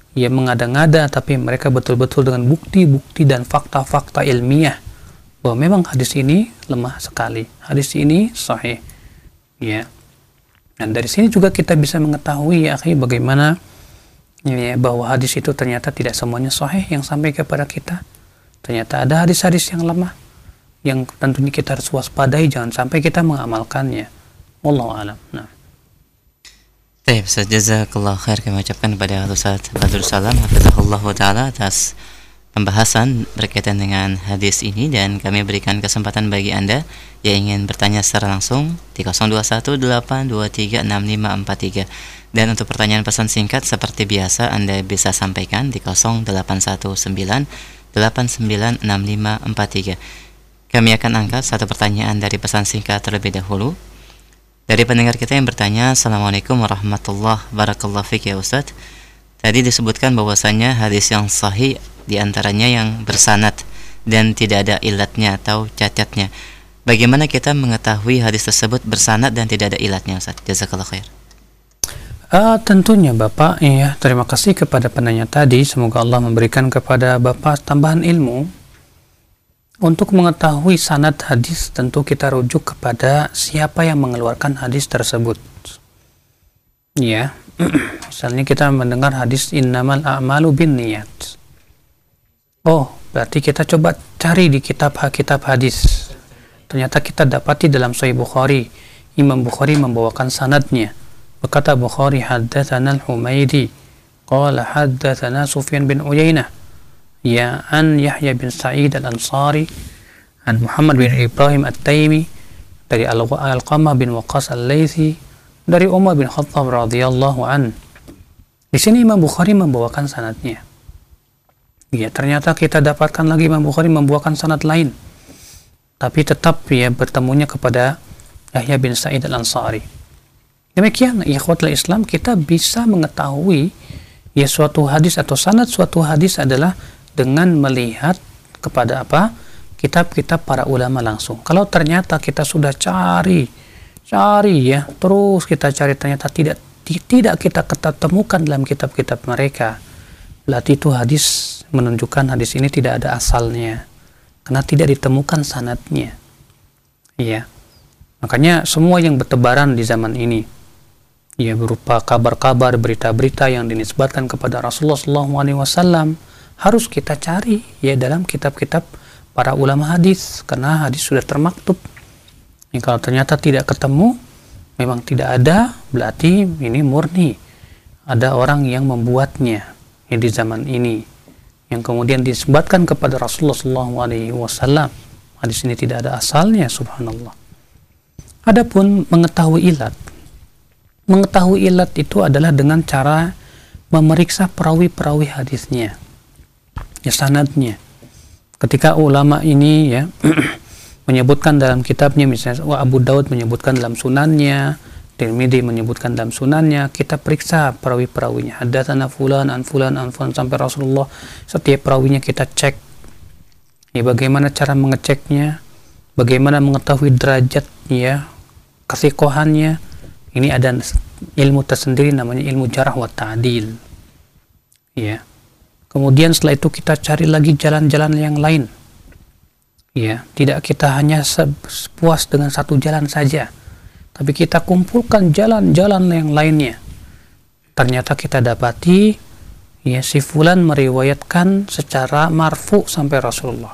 ya mengada-ngada, tapi mereka betul-betul dengan bukti-bukti dan fakta-fakta ilmiah bahwa memang hadis ini lemah sekali, hadis ini sahih. Ya. Dan dari sini juga kita bisa mengetahui ya akhi, bagaimana ya, bahwa hadis itu ternyata tidak semuanya sahih yang sampai kepada kita. Ternyata ada hadis-hadis yang lemah yang tentunya kita harus waspadai, jangan sampai kita mengamalkannya. Wallahu a'lam. Nah. Baik, Ustaz, jazakallah khair, kami ucapkan kepada Ustaz Badrul Salam hafizahullah taala atas pembahasan berkaitan dengan hadis ini, dan kami berikan kesempatan bagi Anda yang ingin bertanya secara langsung di nol dua satu delapan dua tiga enam lima empat tiga, dan untuk pertanyaan pesan singkat seperti biasa Anda bisa sampaikan di nol delapan satu sembilan delapan sembilan enam lima empat tiga. Kami akan angkat satu pertanyaan dari pesan singkat terlebih dahulu dari pendengar kita yang bertanya. Assalamualaikum warahmatullahi wabarakatuh. Fik ya Ustaz, tadi disebutkan bahwasanya hadis yang sahih diantaranya yang bersanad dan tidak ada ilatnya atau cacatnya. Bagaimana kita mengetahui hadis tersebut bersanad dan tidak ada ilatnya, Ustaz? Jazakallah khair. Uh, tentunya Bapak, ya, terima kasih kepada penanya tadi. Semoga Allah memberikan kepada Bapak tambahan ilmu. Untuk mengetahui sanad hadis, tentu kita rujuk kepada siapa yang mengeluarkan hadis tersebut. Ya, misalnya kita mendengar hadis innamal a'malu binniyat. Oh, berarti kita coba cari di kitab-kitab hadis. Ternyata kita dapati dalam Sahih Bukhari, Imam Bukhari membawakan sanadnya. Berkata Bukhari, haddatsana al-Humaydi qala haddatsana Sufyan bin Uyainah ya an Yahya bin Sa'id al-Ansari an Muhammad bin Ibrahim at-Taimi dari Al-Qamah bin Waqqas al-Laythi dari Umar bin Khattab radhiyallahu an. Di sini Imam Bukhari membawakan sanadnya. Ya, ternyata kita dapatkan lagi Imam Bukhari membawakan sanad lain, tapi tetap ya bertemunya kepada Yahya bin Sa'id al-Ansari. Demikian ikhwatul Islam, kita bisa mengetahui ya suatu hadis atau sanad suatu hadis adalah dengan melihat kepada apa? Kitab-kitab para ulama langsung. Kalau ternyata kita sudah cari cari ya, terus kita cari ternyata tidak tidak kita ketemukan dalam kitab-kitab mereka, berarti itu hadis menunjukkan hadis ini tidak ada asalnya, karena tidak ditemukan sanadnya. Ya. Makanya semua yang bertebaran di zaman ini ya berupa kabar-kabar, berita-berita yang dinisbatkan kepada Rasulullah shallallahu alaihi wasallam harus kita cari ya dalam kitab-kitab para ulama hadis, karena hadis sudah termaktub. Ya, kalau ternyata tidak ketemu, memang tidak ada, berarti ini murni ada orang yang membuatnya ya di zaman ini, yang kemudian dinisbatkan kepada Rasulullah shallallahu alaihi wasallam. Hadis ini tidak ada asalnya, subhanallah. Adapun mengetahui ilat, mengetahui ilat itu adalah dengan cara memeriksa perawi-perawi hadisnya, ya sanadnya. Ketika ulama ini ya menyebutkan dalam kitabnya, misalnya Abu Daud menyebutkan dalam sunannya, Tirmidzi menyebutkan dalam sunannya, kita periksa perawi-perawinya. Haddatsana fulan an fulan an fulan sampai Rasulullah. Setiap perawinya kita cek. Ya, bagaimana cara mengeceknya? Bagaimana mengetahui derajat ya, kesikohannya? Ini ada ilmu tersendiri namanya ilmu jarh wa ta'dil. Ya. Kemudian setelah itu kita cari lagi jalan-jalan yang lain. Ya, tidak kita hanya puas dengan satu jalan saja, tapi kita kumpulkan jalan-jalan yang lainnya. Ternyata kita dapati ya si fulan meriwayatkan secara marfu sampai Rasulullah,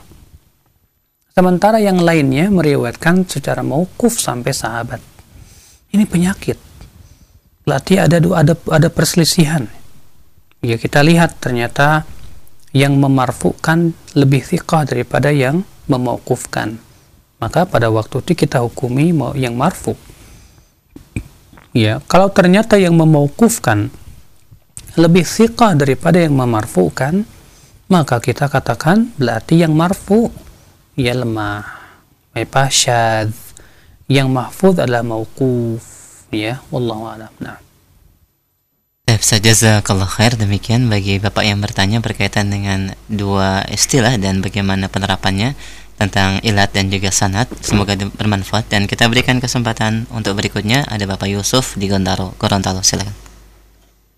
sementara yang lainnya meriwayatkan secara mauquf sampai sahabat. Ini penyakit. Berarti ada ada ada perselisihan. Ya, kita lihat ternyata yang memarfukan lebih thiqah daripada yang memauqufkan. Maka pada waktu itu kita hukumi yang marfu. Ya, kalau ternyata yang memauqufkan lebih thiqah daripada yang memarfukan, maka kita katakan berarti yang marfu ya lemah, apa syadz. Yang mahfuz adalah mauquf, ya, wallahu a'lam. Nah. Jazakallah khair. Demikian bagi Bapak yang bertanya berkaitan dengan dua istilah dan bagaimana penerapannya tentang ilat dan juga sanad. Semoga bermanfaat, dan kita berikan kesempatan untuk berikutnya. Ada Bapak Yusuf di Gorontalo. Gorontalo, silakan.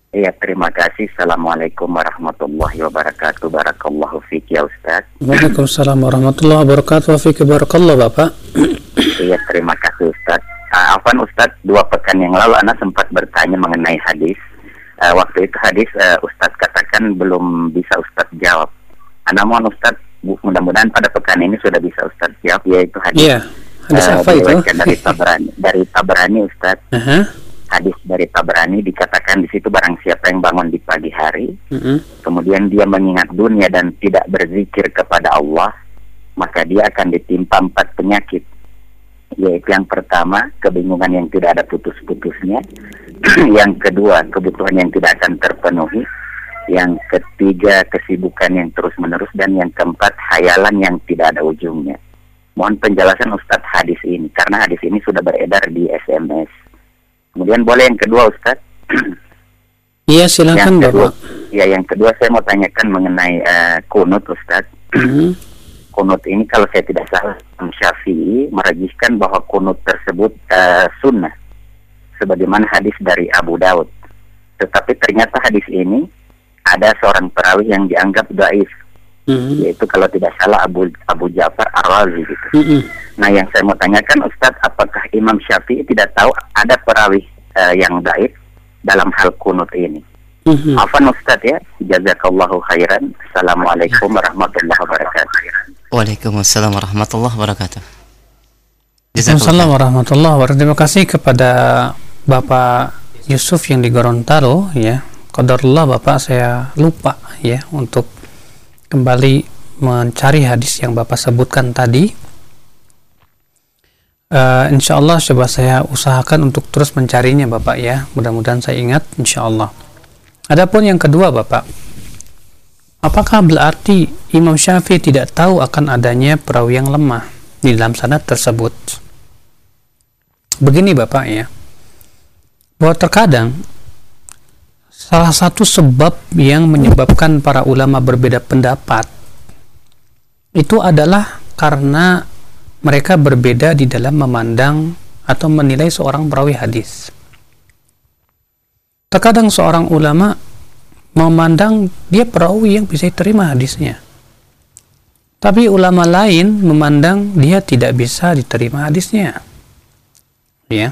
Iya, terima kasih. Assalamualaikum warahmatullahi wabarakatuh. Barakallahu fiik ya Ustaz. Waalaikumsalam warahmatullahi wabarakatuh. Wa fiik barakallah Bapak. Iya, terima kasih Ustaz. Uh, Afwan Ustaz, dua pekan yang lalu Ana sempat bertanya mengenai hadis. Uh, waktu itu hadis uh, Ustaz katakan belum bisa Ustaz jawab. Ana mohon Ustaz, mudah-mudahan pada pekan ini sudah bisa Ustaz jawab, yaitu hadis. Iya, hadis uh, apa itu? Dari Tabrani, dari Tabrani Ustaz. Uh-huh. Hadis dari Tabrani dikatakan di situ barang siapa yang bangun di pagi hari, uh-huh. kemudian dia mengingat dunia dan tidak berzikir kepada Allah, maka dia akan ditimpa empat penyakit. Yaitu yang pertama, kebingungan yang tidak ada putus-putusnya. Yang kedua, kebutuhan yang tidak akan terpenuhi. Yang ketiga, kesibukan yang terus-menerus. Dan yang keempat, hayalan yang tidak ada ujungnya. Mohon penjelasan Ustadz hadis ini, karena hadis ini sudah beredar di S M S. Kemudian boleh yang kedua Ustadz? Iya, silakan yang kedua, Bapak. Ya, yang kedua saya mau tanyakan mengenai uh, kunut Ustadz. Uh-huh. Kunut ini kalau saya tidak salah Imam Syafi'i merajihkan bahwa kunut tersebut uh, sunnah, sebagaimana hadis dari Abu Daud. Tetapi ternyata hadis ini ada seorang perawi yang dianggap dhaif, uh-huh. yaitu kalau tidak salah Abu Abu Ja'far Ar-Razi gitu. Uh-huh. Nah, yang saya mau tanyakan Ustadz, apakah Imam Syafi'i tidak tahu ada perawi uh, yang dhaif dalam hal kunut ini? Uh-huh. Afan Ustadz ya, jazakallahu khairan. Assalamualaikum warahmatullahi wabarakatuh. Waalaikumsalam warahmatullahi wabarakatuh. Waalaikumsalam warahmatullahi wabarakatuh. Terima kasih kepada Bapak Yusuf yang di Gorontalo ya. Qadarullah Bapak, saya lupa ya untuk kembali mencari hadis yang Bapak sebutkan tadi. Uh, insya Allah coba saya usahakan untuk terus mencarinya Bapak ya. Mudah-mudahan saya ingat insya Allah. Adapun yang kedua Bapak, apakah berarti Imam Syafi'i tidak tahu akan adanya perawi yang lemah di dalam sanad tersebut? Begini Bapak ya, bahwa terkadang salah satu sebab yang menyebabkan para ulama berbeda pendapat itu adalah karena mereka berbeda di dalam memandang atau menilai seorang perawi hadis. Terkadang seorang ulama memandang dia perawi yang bisa diterima hadisnya, tapi ulama lain memandang dia tidak bisa diterima hadisnya, ya.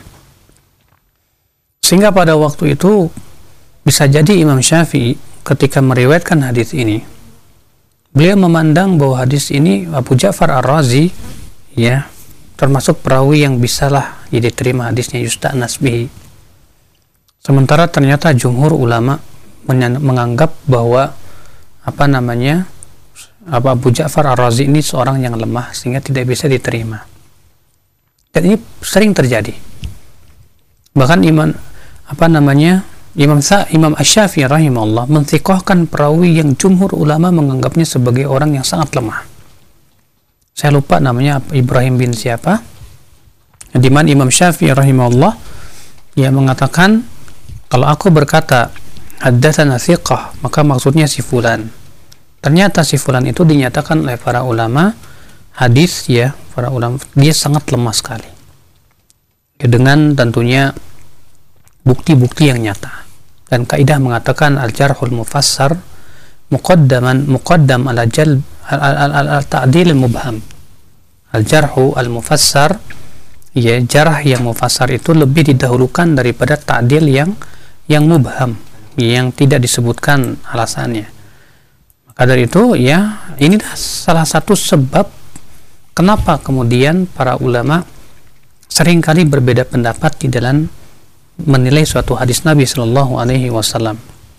Sehingga pada waktu itu bisa jadi Imam Syafi'i ketika meriwayatkan hadis ini, beliau memandang bahwa hadis ini Abu Ja'far Ar-Razi ya termasuk perawi yang bisalah ya diterima hadisnya, yusta'nas bihi. Sementara ternyata jumhur ulama menganggap bahwa apa namanya apa Abu Ja'far Ar-Razi ini seorang yang lemah sehingga tidak bisa diterima. Dan ini sering terjadi. Bahkan iman apa namanya Imam Sa Imam Asy-Syafi'i rahimahullah mentsiqahkan perawi yang jumhur ulama menganggapnya sebagai orang yang sangat lemah. Saya lupa namanya Ibrahim bin siapa. Di mana Imam Syafi'i rahimahullah ia mengatakan kalau aku berkata haddatsana thiqah, maka maksudnya si fulan. Ternyata si fulan itu dinyatakan oleh para ulama hadis ya, para ulama dia sangat lemah sekali. Ya, dengan tentunya bukti-bukti yang nyata. Dan kaidah mengatakan al-jarhul mufassar muqaddaman muqaddam ala jalb al-ta'dil al-mubham. Al-jarhu al-mufassar ya, jarh yang mufassar itu lebih didahulukan daripada ta'dil yang yang mubham, yang tidak disebutkan alasannya. Maka dari itu ya, inilah salah satu sebab kenapa kemudian para ulama seringkali berbeda pendapat di dalam menilai suatu hadis Nabi Shallallahu Alaihi Wasallam.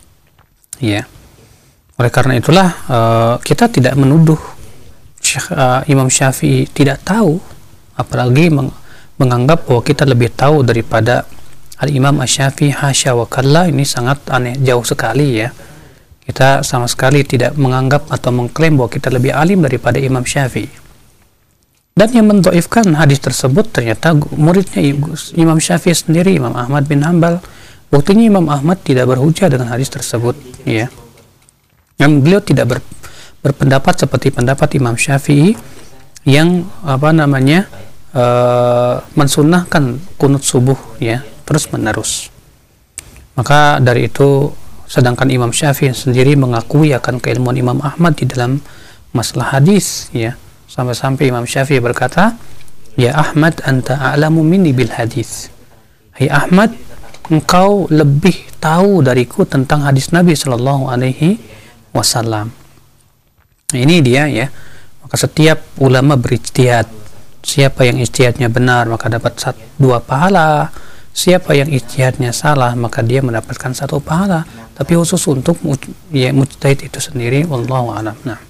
Ya, oleh karena itulah uh, kita tidak menuduh Syekh, uh, Imam Syafi'i tidak tahu, apalagi meng menganggap bahwa kita lebih tahu daripada Al-Imam Asy-Syafi'i. Hasya wa kalla, ini sangat aneh, jauh sekali ya. Kita sama sekali tidak menganggap atau mengklaim bahwa kita lebih alim daripada Imam Syafi'i. Dan yang mendhaifkan hadis tersebut ternyata muridnya Imam Syafi'i sendiri, Imam Ahmad bin Hanbal. Buktinya Imam Ahmad tidak berhujjah dengan hadis tersebut ya. Yang beliau tidak ber, berpendapat seperti pendapat Imam Syafi'i yang apa namanya uh, mensunnahkan kunut subuh ya terus menerus. Maka dari itu sedangkan Imam Syafi'i sendiri mengakui akan keilmuan Imam Ahmad di dalam masalah hadis, ya. Sampai-sampai Imam Syafi'i berkata, "Ya Ahmad, anta a'lamu minni bil hadis." Hai Ahmad, engkau lebih tahu dariku tentang hadis Nabi Shallallahu Alaihi Wasallam. Ini dia, ya. Maka setiap ulama berijtihad. Siapa yang ijtihadnya benar maka dapat satu, dua pahala. Siapa yang ijtihadnya salah maka dia mendapatkan satu pahala. Tapi khusus untuk ya mujtahid itu sendiri, wallahu a'lam. Nah.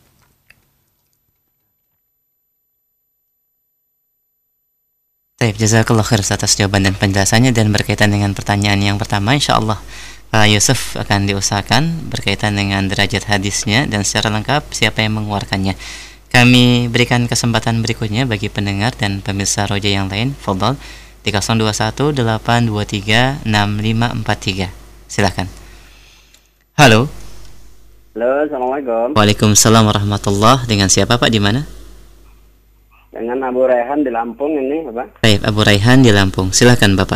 Baik, jazakallah khair atas jawaban dan penjelasannya. Dan berkaitan dengan pertanyaan yang pertama, insyaallah Pak Yusuf akan diusahakan berkaitan dengan derajat hadisnya dan secara lengkap siapa yang mengeluarkannya. Kami berikan kesempatan berikutnya bagi pendengar dan pemirsa Roja yang lain. Fadhal di nol dua satu delapan dua tiga enam lima empat tiga. Silakan. Halo. Halo, assalamualaikum. Waalaikumsalam warahmatullah. Dengan siapa Pak, di mana? Dengan Abu Raihan di Lampung ini, Bapak. Baik, Abu Raihan di Lampung. Silakan Bapak.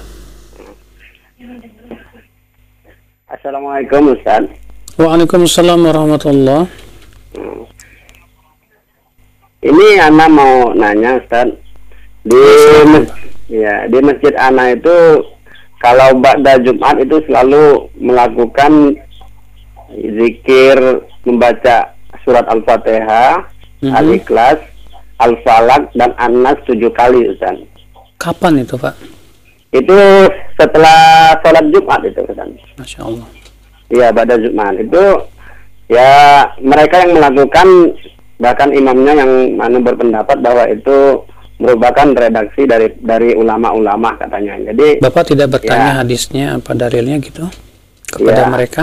Assalamualaikum Ustaz. Waalaikumsalam warahmatullah. Ini Ana mau nanya Ustaz. Di mas- ya, di masjid Ana itu kalau ba'da Jumat itu selalu melakukan zikir membaca surat Al-Fatihah, Mhm. Al-Ikhlas, Al-Falaq dan An-Nas tujuh kali Ustaz. Kapan itu Pak? Itu setelah sholat Jumat itu Ustaz. Masya Allah. Iya, pada Jumat itu ya mereka yang melakukan, bahkan imamnya yang mana berpendapat bahwa itu merupakan redaksi dari dari ulama-ulama katanya. Jadi Bapak tidak bertanya ya, hadisnya apa dalilnya gitu kepada ya, mereka?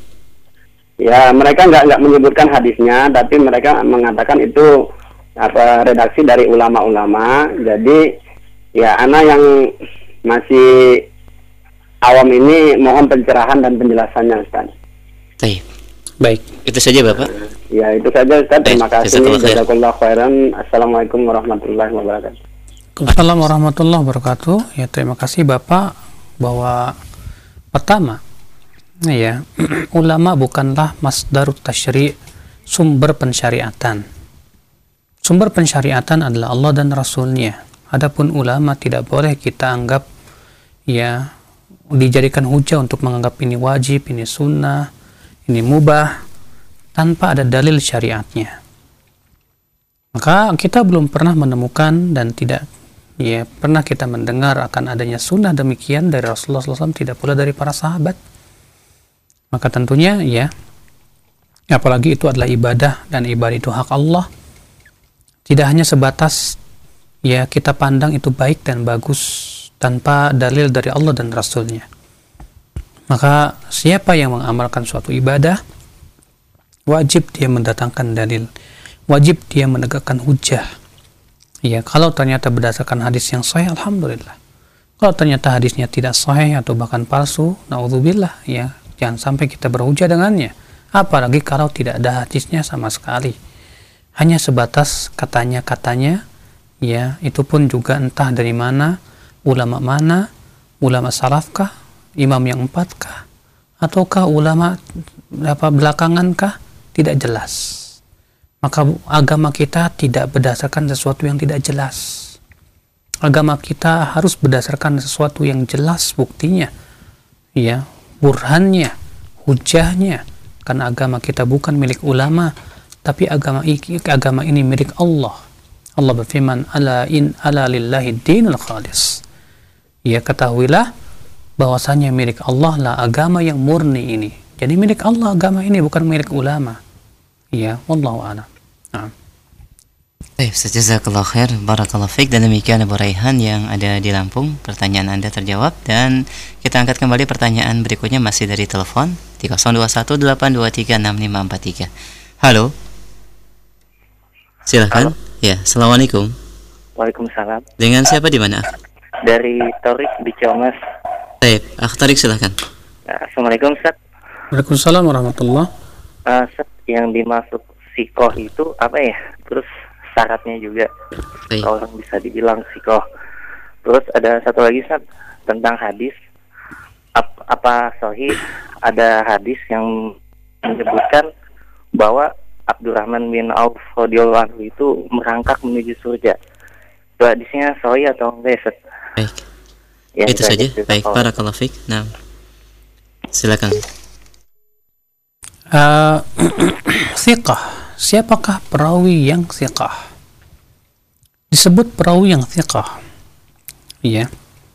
Ya, mereka nggak nggak menyebutkan hadisnya, tapi mereka mengatakan itu apa redaksi dari ulama-ulama. Jadi ya anak yang masih awam ini mohon pencerahan dan penjelasannya Ustaz. Baik. Baik. Itu saja Bapak. Ya, itu saja Ustaz. Terima Baik, kasih. jazakallah khair. Jazakallah khairan. Assalamualaikum warahmatullahi wabarakatuh. Assalamualaikum warahmatullahi wabarakatuh. Ya, terima kasih Bapak bahwa pertama ya, ulama bukanlah masdarut tasyri', sumber pensyariatan. Sumber pensyariatan adalah Allah dan Rasulnya. Adapun ulama tidak boleh kita anggap ya dijadikan hujah untuk menganggap ini wajib, ini sunnah, ini mubah tanpa ada dalil syariatnya. Maka kita belum pernah menemukan dan tidak ya pernah kita mendengar akan adanya sunnah demikian dari Rasulullah shallallahu alaihi wasallam, tidak pula dari para sahabat. Maka tentunya ya, apalagi itu adalah ibadah dan ibadah itu hak Allah, tidak hanya sebatas ya kita pandang itu baik dan bagus tanpa dalil dari Allah dan Rasulnya. Maka siapa yang mengamalkan suatu ibadah, wajib dia mendatangkan dalil, wajib dia menegakkan hujah. Ya, kalau ternyata berdasarkan hadis yang sahih, alhamdulillah. Kalau ternyata hadisnya tidak sahih atau bahkan palsu, naudzubillah, ya jangan sampai kita berhujah dengannya. Apalagi kalau tidak ada hadisnya sama sekali, hanya sebatas katanya-katanya, ya itu pun juga entah dari mana, ulama mana, ulama salafkah, imam yang empatkah, ataukah ulama apa belakangankah, tidak jelas. Maka agama kita tidak berdasarkan sesuatu yang tidak jelas. Agama kita harus berdasarkan sesuatu yang jelas buktinya, ya, burhannya, hujahnya. Karena agama kita bukan milik ulama, tapi agama ini, agama ini milik Allah. Allah berfirman, ala in ala lillahi dinul khalis. Ya, ketahuilah bahwasanya milik Allah lah agama yang murni ini. Jadi milik Allah agama ini, bukan milik ulama. Ya, wallahu a'lam. Nah. Baik, jazakallah khair, barakallahu fiik. Dan demikian Abu Raihan yang ada di Lampung, pertanyaan Anda terjawab. Dan kita angkat kembali pertanyaan berikutnya masih dari telepon di nol dua satu delapan dua tiga enam lima empat tiga. Halo. Silakan. Halo. Ya, assalamualaikum. Waalaikumsalam. Dengan siapa di mana? Dari Torik di Ciamis. Baik, Akh Tarik silakan. Assalamualaikum Ustaz. Waalaikumsalam warahmatullah. Uh, Ustaz, yang dimasuk sikoh itu apa ya? Terus syaratnya juga, Baik. kalau orang bisa dibilang sikoh. Terus ada satu lagi Ustaz, tentang hadis. Ap, apa sahih ada hadis yang menyebutkan bahwa Abdurrahman bin Auf radhiyallahu anhu itu merangkak menuju surga. Itu hadisnya sahih atau enggak, Ustaz? Baik. Ya, itu saja. gitu. Baik, barakallahu fiik. Nah, silakan. Uh, thiqah. Siapakah perawi yang thiqah? Disebut perawi yang thiqah, ya,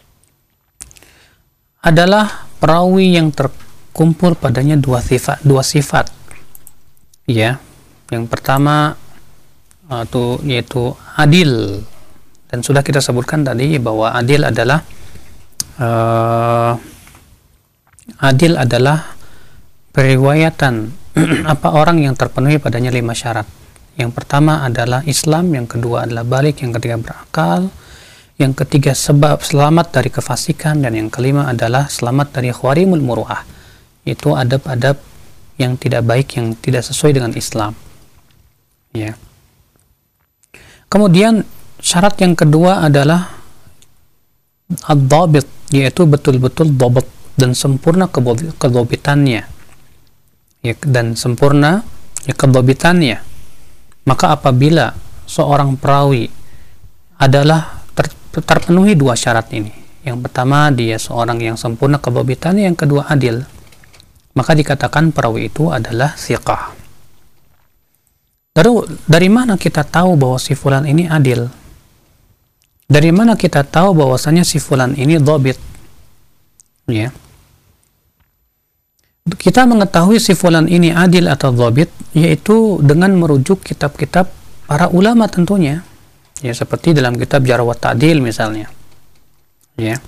adalah perawi yang terkumpul padanya dua sifat, dua sifat, ya. Yang pertama itu yaitu adil, dan sudah kita sebutkan tadi bahwa adil adalah uh, adil adalah periwayatan apa orang yang terpenuhi padanya lima syarat. Yang pertama adalah Islam, yang kedua adalah balik, yang ketiga berakal, yang ketiga sebab selamat dari kefasikan, dan yang kelima adalah selamat dari khwarimul muru'ah, itu adab-adab yang tidak baik, yang tidak sesuai dengan Islam, ya. Kemudian syarat yang kedua adalah ad-dhabit, yaitu betul-betul dhabat dan sempurna kedhabitannya, ya, dan sempurna ya kedhabitannya. Maka apabila seorang perawi adalah ter, terpenuhi dua syarat ini, yang pertama dia seorang yang sempurna kedhabitannya, yang kedua adil, maka dikatakan perawi itu adalah thiqah. Lalu dari mana kita tahu bahwa si fulan ini adil? Dari mana kita tahu bahwasanya si fulan ini dhabit? Ya. Kita mengetahui si fulan ini adil atau dhabit yaitu dengan merujuk kitab-kitab para ulama tentunya, ya, seperti dalam kitab Jarh wa Ta'dil misalnya, ya.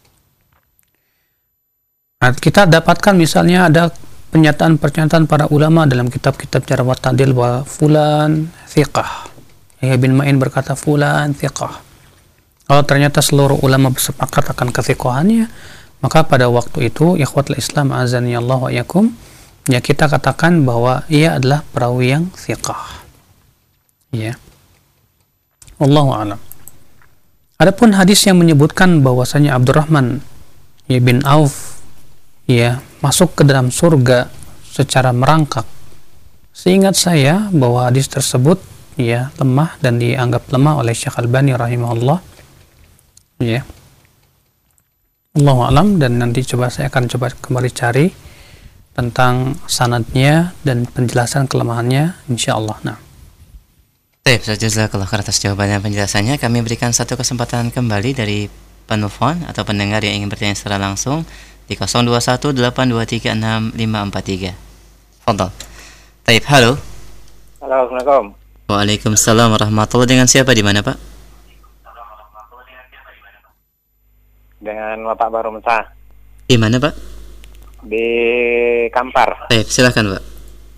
Nah, kita dapatkan misalnya ada pernyataan-pernyataan para ulama dalam kitab-kitab Jarh wa Ta'dil bahwa fulan thiqah. Yahya bin Ma'in berkata fulan thiqah. Kalau ternyata seluruh ulama bersepakat akan kethiqahannya, maka pada waktu itu ikhwatul Islam azani Allah wa iyakum, ya, kita katakan bahwa ia adalah perawi yang thiqah, ya. Wallahu a'lam. Adapun hadis yang menyebutkan bahwasanya Abdurrahman ya bin Auf ya masuk ke dalam surga secara merangkak, seingat saya bahwa hadis tersebut ya lemah dan dianggap lemah oleh Syekh Albani rahimahullah, ya. Allahu a'lam, dan nanti coba saya akan coba kembali cari tentang sanadnya dan penjelasan kelemahannya insyaallah. Nah. Baik, jazakallahu khairan atas jawabannya dan penjelasannya. Kami berikan satu kesempatan kembali dari penelpon atau pendengar yang ingin bertanya secara langsung di nol dua satu delapan dua tiga enam lima empat tiga. Fadhal. Baik, halo. Halo, Assalamualaikum. Waalaikumsalam warahmatullahi. Dengan siapa di mana, Pak? Dengan Bapak Baru Mesah. Di mana, Pak? Di Kampar. Baik, silakan, Pak.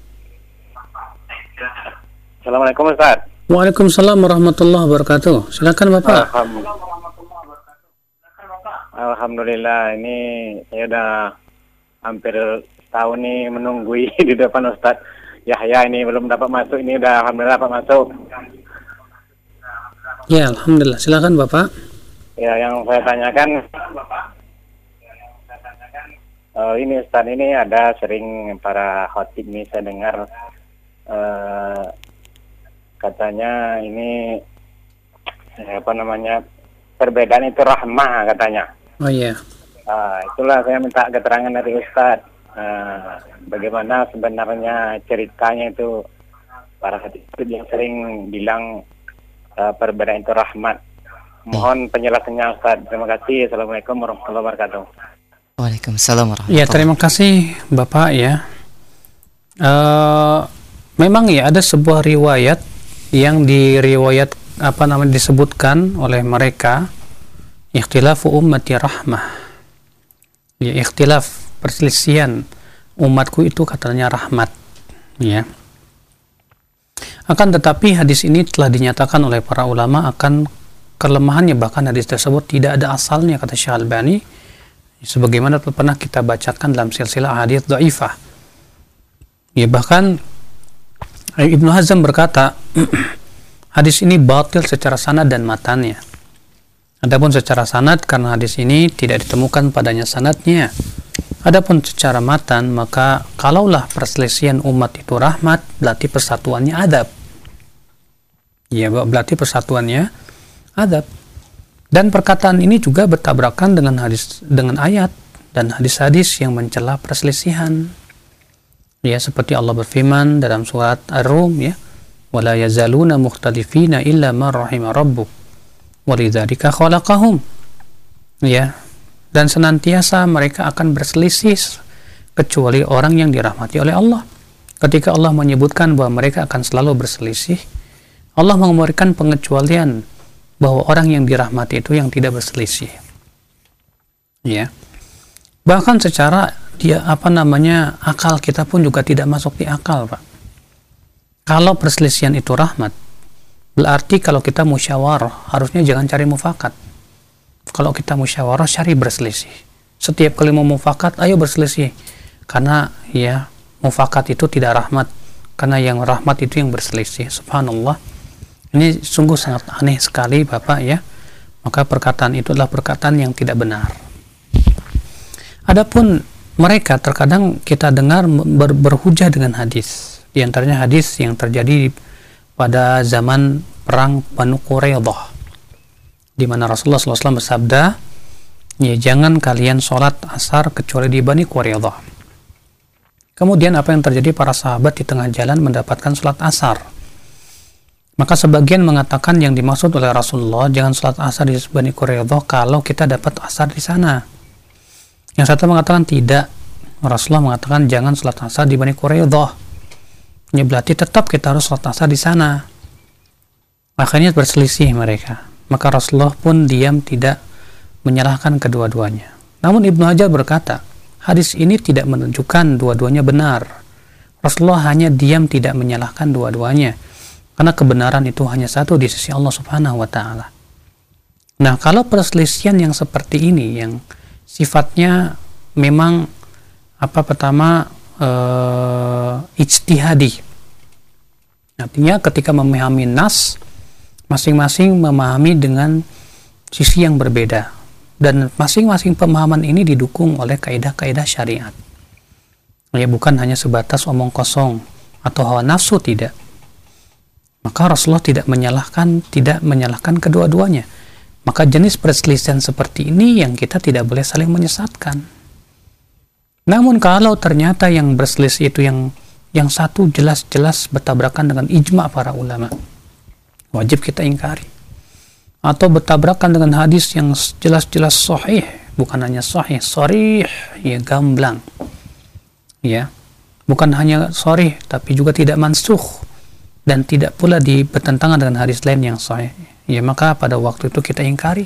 Assalamualaikum, Ustaz. Waalaikumsalam warahmatullahi wabarakatuh. Silakan, Bapak. Alhamdulillah. Alhamdulillah, ini saya udah hampir setahun nih menunggu di depan Ustaz Yahya, ini belum dapat masuk, ini udah alhamdulillah dapat masuk. Ya, alhamdulillah. Silakan, Bapak. Ya, yang saya tanyakan, uh, ini Ustaz, ini ada sering para khotib nih saya dengar uh, katanya ini apa namanya perbedaan itu rahmah katanya. Oh iya. Uh, itulah saya minta keterangan dari Ustaz. Uh, bagaimana sebenarnya ceritanya itu para khotib yang sering bilang uh, perbedaan itu rahmat. Mohon penjelasannya Ustaz. Terima kasih. Assalamualaikum warahmatullahi wabarakatuh. Waalaikumsalam warahmatullahi Ya, terima kasih Bapak ya. Uh, memang ya ada sebuah riwayat yang diriwayat apa namanya disebutkan oleh mereka, ikhtilafu ummati rahmah. Ya, ikhtilaf perselisihan umatku itu katanya rahmat, ya. Akan tetapi hadis ini telah dinyatakan oleh para ulama akan kelemahannya, bahkan hadis tersebut tidak ada asalnya kata Syekh Albani, sebagaimana pernah kita bacakan dalam silsilah hadits dhaifah. Ya, bahkan Ibnu Hazm berkata hadis ini batil secara sanad dan matannya. Adapun secara sanad, karena hadis ini tidak ditemukan padanya sanadnya Adapun secara matan, maka kalaulah perselisihan umat itu rahmat, berarti persatuannya adab. Ya, berarti persatuannya adab. Dan perkataan ini juga bertabrakan dengan hadis, dengan ayat dan hadis-hadis yang mencela perselisihan. Ya, seperti Allah berfirman dalam surat Ar-Rum, ya, wala yazaluna mukhtalifina illa man rahima rabbuk walidzalika khalaqahum. Ya, dan senantiasa mereka akan berselisih kecuali orang yang dirahmati oleh Allah. Ketika Allah menyebutkan bahwa mereka akan selalu berselisih, Allah memberikan pengecualian bahwa orang yang dirahmati itu yang tidak berselisih. Ya. Bahkan secara dia apa namanya akal kita pun juga tidak masuk di akal, Pak. Kalau perselisihan itu rahmat, berarti kalau kita musyawarah harusnya jangan cari mufakat. Kalau kita musyawarah cari berselisih. Setiap kali mau mufakat, ayo berselisih. Karena ya mufakat itu tidak rahmat. Karena yang rahmat itu yang berselisih. Subhanallah. Ini sungguh sangat aneh sekali, Bapak, ya. Maka perkataan itu adalah perkataan yang tidak benar. Adapun mereka terkadang kita dengar ber, berhujah dengan hadis. Di antaranya hadis yang terjadi pada zaman perang Banu Quraidah, di mana Rasulullah shallallahu alaihi wasallam bersabda, ya, jangan kalian sholat asar kecuali di Bani Quraidah. Kemudian apa yang terjadi, para sahabat di tengah jalan mendapatkan sholat asar. Maka sebagian mengatakan yang dimaksud oleh Rasulullah, jangan sholat asar di Bani Quraidah kalau kita dapat asar di sana. Yang satu mengatakan tidak, Rasulullah mengatakan jangan sholat asar di Bani Quraidah. Ya, berarti tetap kita harus sholat asar di sana. Akhirnya berselisih mereka. Maka Rasulullah pun diam, tidak menyalahkan kedua-duanya. Namun Ibnu Hajar berkata, hadis ini tidak menunjukkan dua-duanya benar. Rasulullah hanya diam, tidak menyalahkan dua-duanya. Karena kebenaran itu hanya satu di sisi Allah Subhanahu wa Ta'ala. Nah, kalau perselisihan yang seperti ini, yang sifatnya memang apa pertama uh, ijtihadi, artinya ketika memahami nas, masing-masing memahami dengan sisi yang berbeda, dan masing-masing pemahaman ini didukung oleh kaidah-kaidah syariat. Ya, bukan hanya sebatas omong kosong atau hawa nafsu, tidak. Maka Rasulullah tidak menyalahkan, tidak menyalahkan kedua-duanya. Maka jenis perselisihan seperti ini yang kita tidak boleh saling menyesatkan. Namun kalau ternyata yang berselisih itu yang yang satu jelas-jelas bertabrakan dengan ijma para ulama, wajib kita ingkari. Atau bertabrakan dengan hadis yang jelas-jelas sahih, bukan hanya sahih, sharih, ya, gamblang. Ya. Bukan hanya sharih tapi juga tidak mansukh dan tidak pula di bertentangan dengan hadis lain yang sahih. Ya, maka pada waktu itu kita ingkari.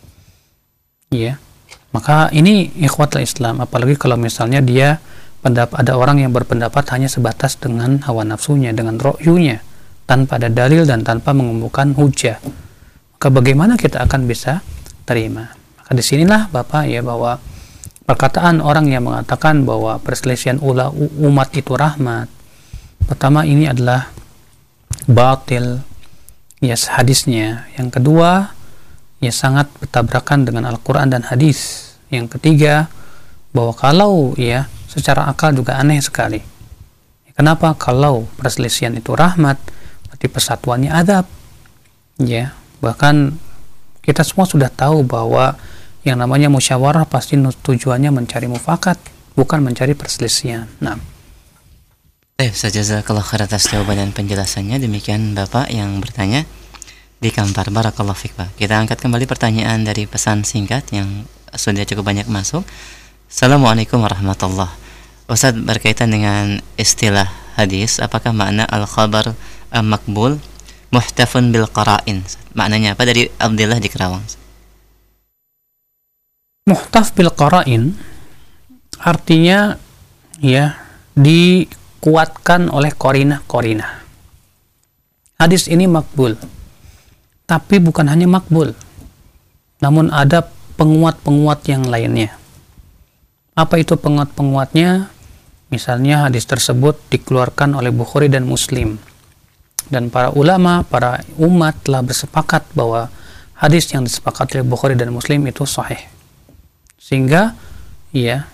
Ya. Maka ini ikhwatul Islam, apalagi kalau misalnya dia pendapat, ada orang yang berpendapat hanya sebatas dengan hawa nafsunya, dengan ro'yunya, tanpa ada dalil dan tanpa mengumpulkan hujah. Maka bagaimana kita akan bisa terima? Maka disinilah Bapak, ya, bahwa perkataan orang yang mengatakan bahwa perselisihan umat itu rahmat, pertama ini adalah batil, ya, hadisnya. Yang kedua, ya, sangat bertabrakan dengan Al-Quran dan hadis. Yang ketiga, bahwa kalau, ya, secara akal juga aneh sekali. Kenapa? Kalau perselisihan itu rahmat, berarti persatuannya adab. Ya, bahkan kita semua sudah tahu bahwa yang namanya musyawarah pasti tujuannya mencari mufakat, bukan mencari perselisihan. Nah, Baik, jazakallahu khair atas jawaban dan penjelasannya. Demikian Bapak yang bertanya di Kampar. Barakallahu fiik, Pak. Kita angkat kembali pertanyaan dari pesan singkat yang sudah cukup banyak masuk. Assalamualaikum warahmatullahi wabarakatuh. Ustaz, berkaitan dengan istilah hadis, apakah makna al-khabar al-makbul muhtafun bil qara'in? Maknanya apa? Dari Abdullah di Kerawang. Muhtaf bil qara'in artinya, ya, dikuatkan oleh korinah-korinah. Hadis ini makbul, tapi bukan hanya makbul, namun ada penguat-penguat yang lainnya. Apa itu penguat-penguatnya? Misalnya hadis tersebut dikeluarkan oleh Bukhari dan Muslim, dan para ulama, para umat telah bersepakat bahwa hadis yang disepakati oleh Bukhari dan Muslim itu sahih, sehingga, ya,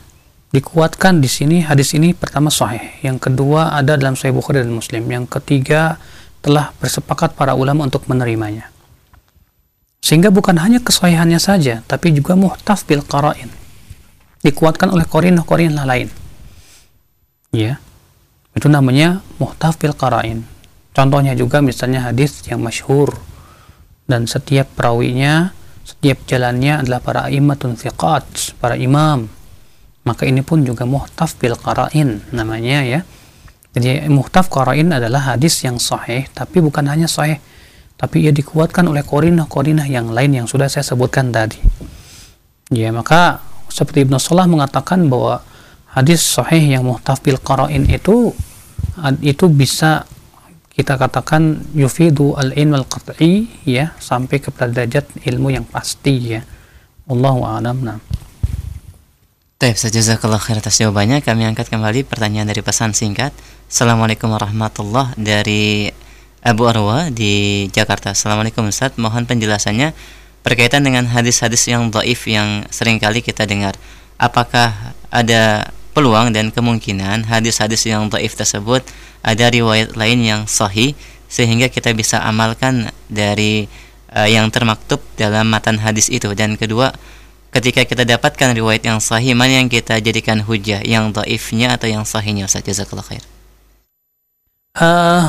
dikuatkan di sini hadis ini pertama sahih, yang kedua ada dalam Sahih Bukhari dan Muslim, yang ketiga telah bersepakat para ulama untuk menerimanya. Sehingga bukan hanya kesahihannya saja, tapi juga muhtaf bil qara'in, dikuatkan oleh qarinah-qarinah lain. Ya, itu namanya muhtaf bil qara'in. Contohnya juga misalnya hadis yang masyhur dan setiap perawinya, setiap jalannya adalah para a'immatun thiqat, para imam. Maka ini pun juga muhtaf bil qara'in namanya, ya. Jadi muhtaf qara'in adalah hadis yang sahih, tapi bukan hanya sahih, tapi ia dikuatkan oleh qarinah-qarinah yang lain yang sudah saya sebutkan tadi. Ya, maka seperti Ibnu Salah mengatakan bahwa hadis sahih yang muhtaf bil qara'in itu itu bisa kita katakan yufidu al-ilm al-qat'i, ya, sampai kepada derajat ilmu yang pasti, ya. Wallahu a'lam. Nah. Baik, jazakallah khair atas jawabannya. Kami angkat kembali pertanyaan dari pesan singkat. Assalamualaikum warahmatullahi wabarakatuh, dari Abu Arwa di Jakarta. Assalamualaikum Ustaz, mohon penjelasannya berkaitan dengan hadis-hadis yang dhaif yang seringkali kita dengar. Apakah ada peluang dan kemungkinan hadis-hadis yang dhaif tersebut ada riwayat lain yang sahih sehingga kita bisa amalkan dari uh, yang termaktub dalam matan hadis itu? Dan kedua, ketika kita dapatkan riwayat yang sahih, mana yang kita jadikan hujah, yang dhaifnya atau yang sahihnya? Ustaz, jazakallah khair. Uh,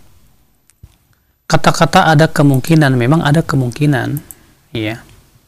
kata-kata ada kemungkinan, memang ada kemungkinan, ya.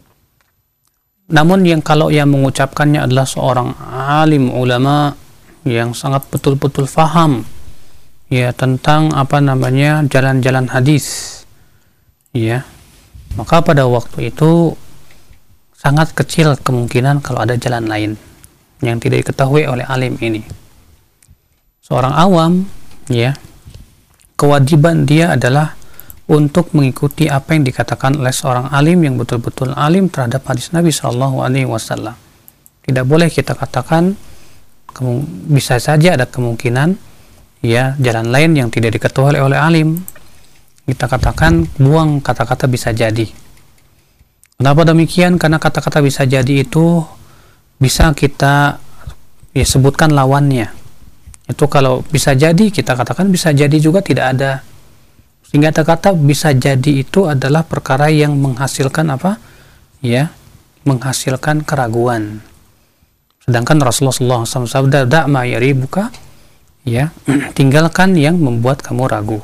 Namun yang kalau yang mengucapkannya adalah seorang alim ulama yang sangat betul-betul faham, ya, tentang apa namanya jalan-jalan hadis, ya, maka pada waktu itu sangat kecil kemungkinan kalau ada jalan lain yang tidak diketahui oleh alim ini. Seorang awam, ya, kewajiban dia adalah untuk mengikuti apa yang dikatakan oleh seorang alim yang betul-betul alim terhadap hadis Nabi Shallallahu Alaihi Wasallam. Tidak boleh kita katakan bisa saja ada kemungkinan, ya, jalan lain yang tidak diketahui oleh alim. Kita katakan buang kata-kata bisa jadi. Kenapa demikian? Karena kata-kata bisa jadi itu bisa kita, ya, sebutkan lawannya. Itu kalau bisa jadi kita katakan bisa jadi juga tidak ada. Sehingga kata-kata bisa jadi itu adalah perkara yang menghasilkan apa? Ya, menghasilkan keraguan. Sedangkan Rasulullah shallallahu alaihi wasallam sabda, "Da'ma yaribuka", ya, tinggalkan yang membuat kamu ragu.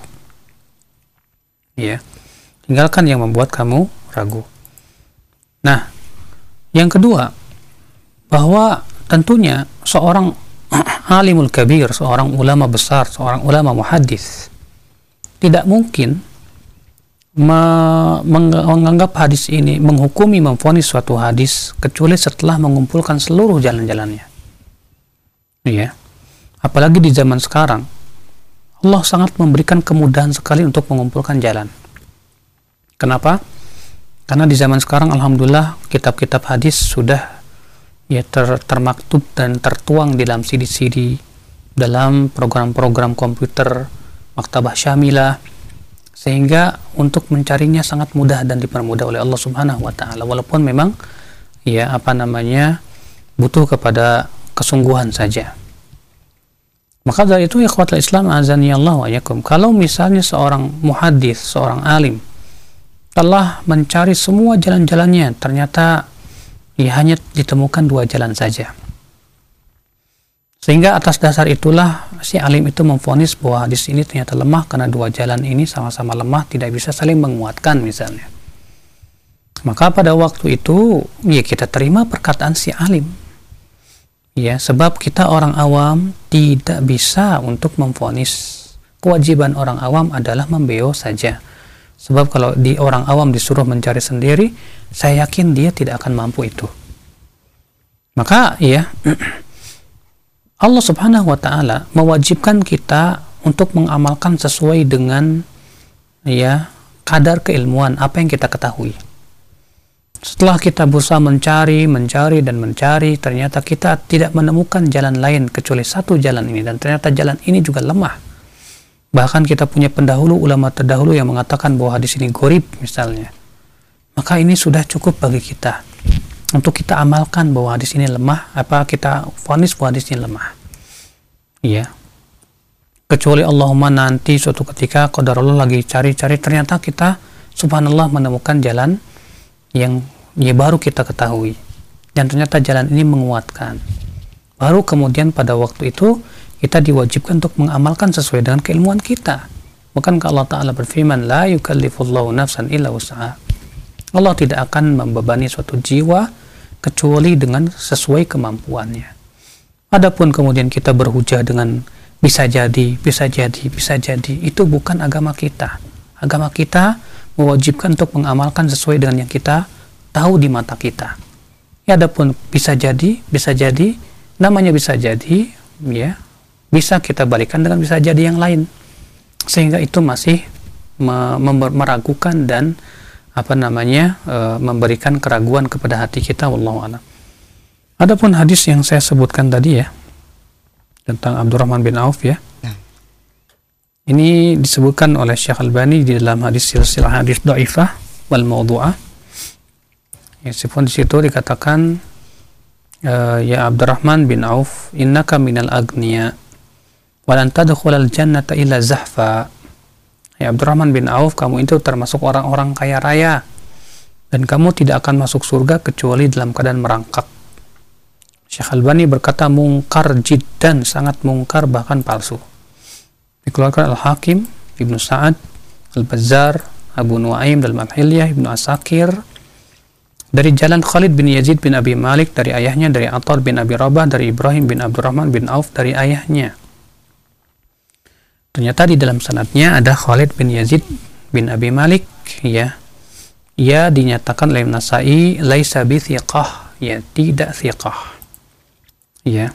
Ya, tinggalkan yang membuat kamu ragu. Nah, yang kedua, bahwa tentunya seorang alimul kabir, seorang ulama besar, seorang ulama muhaddis tidak mungkin me- menganggap hadis ini, menghukumi, memvonis suatu hadis kecuali setelah mengumpulkan seluruh jalan-jalannya. Ya, apalagi di zaman sekarang Allah sangat memberikan kemudahan sekali untuk mengumpulkan jalan. Kenapa? Karena di zaman sekarang alhamdulillah kitab-kitab hadis sudah, ya, ter- termaktub dan tertuang di dalam C D-C D, dalam program-program komputer, maktabah syamilah, sehingga untuk mencarinya sangat mudah dan dipermudah oleh Allah Subhanahu wa taala, walaupun memang, ya, apa namanya butuh kepada kesungguhan saja. Maka dari itu, ikhwatul Islam azani Allah wa yakum, kalau misalnya seorang muhaddis, seorang alim telah mencari semua jalan-jalannya, ternyata ya hanya ditemukan dua jalan saja, sehingga atas dasar itulah si alim itu memvonis bahwa hadis ini ternyata lemah karena dua jalan ini sama-sama lemah, tidak bisa saling menguatkan misalnya. Maka pada waktu itu, ya, kita terima perkataan si alim, ya, sebab kita orang awam tidak bisa untuk memvonis. Kewajiban orang awam adalah membeo saja, sebab kalau di orang awam disuruh mencari sendiri, saya yakin dia tidak akan mampu itu. Maka, ya, Allah Subhanahu wa taala mewajibkan kita untuk mengamalkan sesuai dengan, ya, kadar keilmuan apa yang kita ketahui. Setelah kita berusaha mencari, mencari dan mencari, ternyata kita tidak menemukan jalan lain kecuali satu jalan ini, dan ternyata jalan ini juga lemah. Bahkan kita punya pendahulu, ulama terdahulu yang mengatakan bahwa hadis ini gharib misalnya. Maka ini sudah cukup bagi kita untuk kita amalkan bahwa hadis ini lemah, apa kita vonis bahwa hadis ini lemah. Iya. Kecuali Allahumma nanti suatu ketika qadarullah lagi cari-cari, ternyata kita subhanallah menemukan jalan yang ya baru kita ketahui, dan ternyata jalan ini menguatkan. Baru kemudian pada waktu itu kita diwajibkan untuk mengamalkan sesuai dengan keilmuan kita. Bukankah Allah Ta'ala berfirman, la yukallifullahu nafsan illa wus'aha. Allah tidak akan membebani suatu jiwa kecuali dengan sesuai kemampuannya. Adapun kemudian kita berhujah dengan bisa jadi, bisa jadi, bisa jadi, itu bukan agama kita. Agama kita mewajibkan untuk mengamalkan sesuai dengan yang kita tahu di mata kita. Ya, adapun bisa jadi, bisa jadi, namanya bisa jadi, ya, bisa kita balikan dengan bisa jadi yang lain. Sehingga itu masih me- meragukan dan apa namanya e, memberikan keraguan kepada hati kita, wallahu a'lam. Adapun hadis yang saya sebutkan tadi ya, tentang Abdurrahman bin Auf ya. Nah. Ini disebutkan oleh Syekh Albani di dalam hadis silsilah hadis dhaifah wal mawdu'ah. Ya, meskipun di situ dikatakan uh, ya Abdurrahman bin Auf, innaka minal agniya wa lan tadkhulal jannata illa zahfa. Ya Abdurrahman bin Auf, kamu itu termasuk orang-orang kaya raya dan kamu tidak akan masuk surga kecuali dalam keadaan merangkak. Syekh Albani berkata mungkar jiddan, sangat mungkar bahkan palsu. Dikeluarkan Al-Hakim, Ibnu Sa'ad, Al-Bazzar, Abu Nuaim dalam Al-Hilyah, Ibnu Asakir dari jalan Khalid bin Yazid bin Abi Malik dari ayahnya, dari Attar bin Abi Rabah, dari Ibrahim bin Abdurrahman bin Auf dari ayahnya. Ternyata di dalam sanadnya ada Khalid bin Yazid bin Abi Malik, ya. Ia dinyatakan oleh Nasai laisa bi thiqah, ya, tidak thiqah. Ya.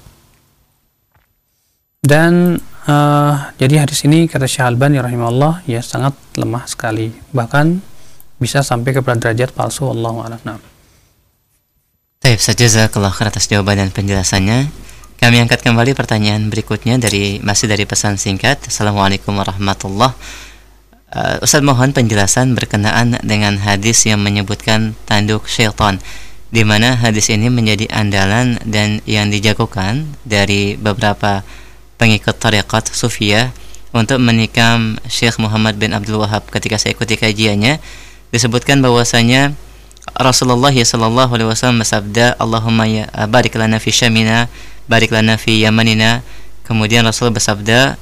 Dan uh, jadi hadis ini kata Syekh Albani rahimahullah ya sangat lemah sekali, bahkan bisa sampai kepada derajat palsu, wallahu a'lam. Baik, jazakallahu khair atas jawaban dan penjelasannya. Kami angkat kembali pertanyaan berikutnya dari masih dari pesan singkat. Assalamualaikum warahmatullahi wabarakatuh. uh, Ustaz mohon penjelasan berkenaan dengan hadis yang menyebutkan tanduk syaitan, di mana hadis ini menjadi andalan dan yang dijagokan dari beberapa pengikut tarekat Sufiyah untuk menikam Syekh Muhammad bin Abdul Wahab. Ketika saya ikuti kajiannya, disebutkan bahwasanya Rasulullah sallallahu alaihi wasallam bersabda, Allahumma ya barik lana fi syamina, barik lana fi yamanina. Kemudian Rasul bersabda,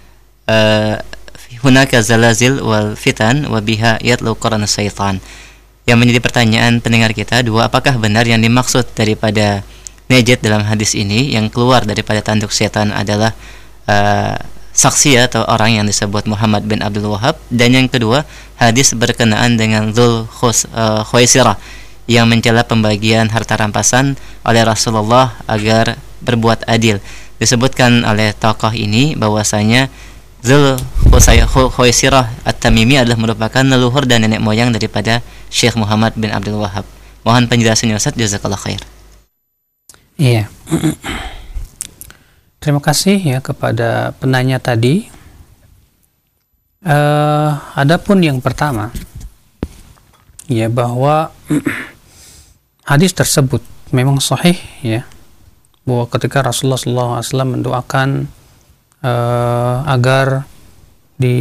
hunaka zalazil wal fitan wa biha yatlu qarana syaitan. Yang menjadi pertanyaan pendengar kita, dua, apakah benar yang dimaksud daripada najd dalam hadis ini yang keluar daripada tanduk setan adalah uh, saksi atau orang yang disebut Muhammad bin Abdul Wahab, dan yang kedua, hadis berkenaan dengan Dzul uh, Khuwaisirah yang mencela pembagian harta rampasan oleh Rasulullah agar berbuat adil. Disebutkan oleh tokoh ini bahwasanya Dzul Khuwaisirah At-Tamimi adalah merupakan leluhur dan nenek moyang daripada Syekh Muhammad bin Abdul Wahab. Mohon penjelasannya Ustaz, jazakallahu khair. Iya. Terima kasih ya kepada penanya tadi. Uh, adapun yang pertama, ya bahwa hadis tersebut memang sahih ya, bahwa ketika Rasulullah shallallahu alaihi wasallam mendoakan Uh, agar di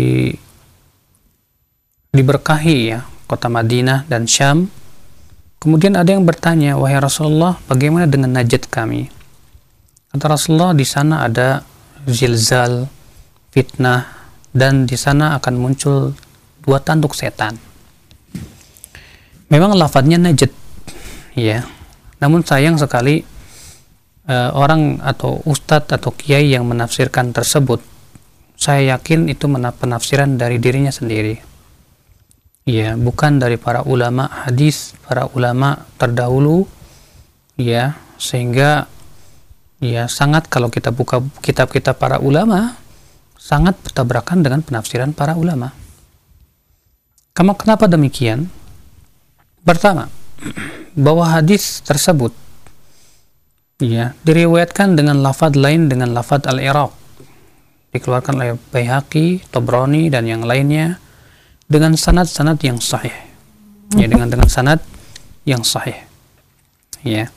diberkahi ya kota Madinah dan Syam. Kemudian ada yang bertanya, wahai Rasulullah, bagaimana dengan Najd kami? Kata Rasulullah, di sana ada zilzal, fitnah, dan di sana akan muncul dua tanduk setan. Memang lafadznya Najd ya, namun sayang sekali Uh, orang atau ustadz atau kiai yang menafsirkan tersebut, saya yakin itu penafsiran dari dirinya sendiri ya, bukan dari para ulama hadis, para ulama terdahulu ya, sehingga ya sangat, kalau kita buka kitab-kitab para ulama, sangat bertabrakan dengan penafsiran para ulama. Kenapa demikian? Pertama, bahwa hadis tersebut ya diriwayatkan dengan lafaz lain, dengan lafaz al-Iraq, dikeluarkan oleh Baihaqi, Tabrani dan yang lainnya dengan sanad-sanad yang sahih ya, dengan dengan sanad yang sahih. ya.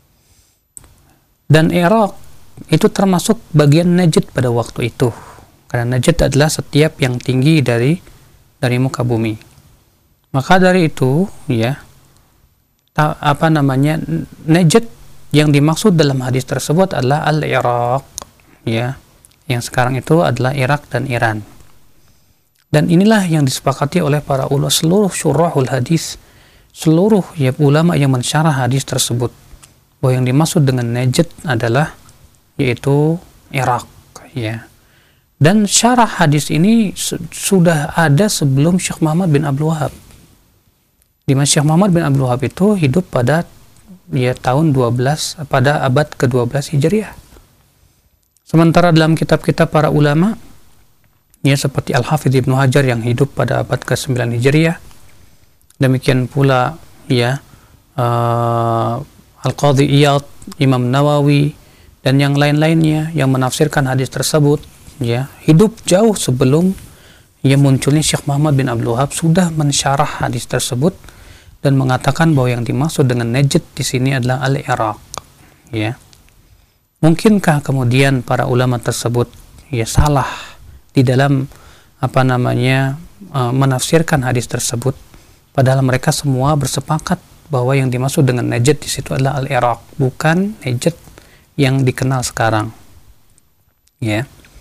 Dan Irak itu termasuk bagian Najd pada waktu itu, karena Najd adalah setiap yang tinggi dari dari muka bumi. Maka dari itu, ya, ta, apa namanya, Najd yang dimaksud dalam hadis tersebut adalah Al-Iraq, ya, yang sekarang itu adalah Irak dan Iran. Dan inilah yang disepakati oleh para ulama, seluruh syurahul hadis, seluruh ya, ulama yang mensyarah hadis tersebut, bahwa yang dimaksud dengan Najd adalah yaitu Irak, ya. Dan syarah hadis ini su- sudah ada sebelum Syekh Muhammad bin Abdul Wahab. Di mana Syekh Muhammad bin Abdul Wahab itu hidup pada ya tahun dua belas, pada abad ke dua belas Hijriah. Sementara dalam kitab-kitab para ulama, ya, seperti Al-Hafidh Ibnu Hajar yang hidup pada abad ke sembilan Hijriah, demikian pula ya uh, Al-Qadhi Iyad, Imam Nawawi, dan yang lain-lainnya yang menafsirkan hadis tersebut, ya, hidup jauh sebelum ya munculnya Syekh Muhammad bin Abdul Wahab, sudah mensyarah hadis tersebut dan mengatakan bahwa yang dimaksud dengan Najd di sini adalah Al-Iraq, ya. Mungkinkah kemudian para ulama tersebut ya salah di dalam apa namanya uh, menafsirkan hadis tersebut, padahal mereka semua bersepakat bahwa yang dimaksud dengan Najd di situ adalah Al-Iraq, bukan Najd yang dikenal sekarang, ya.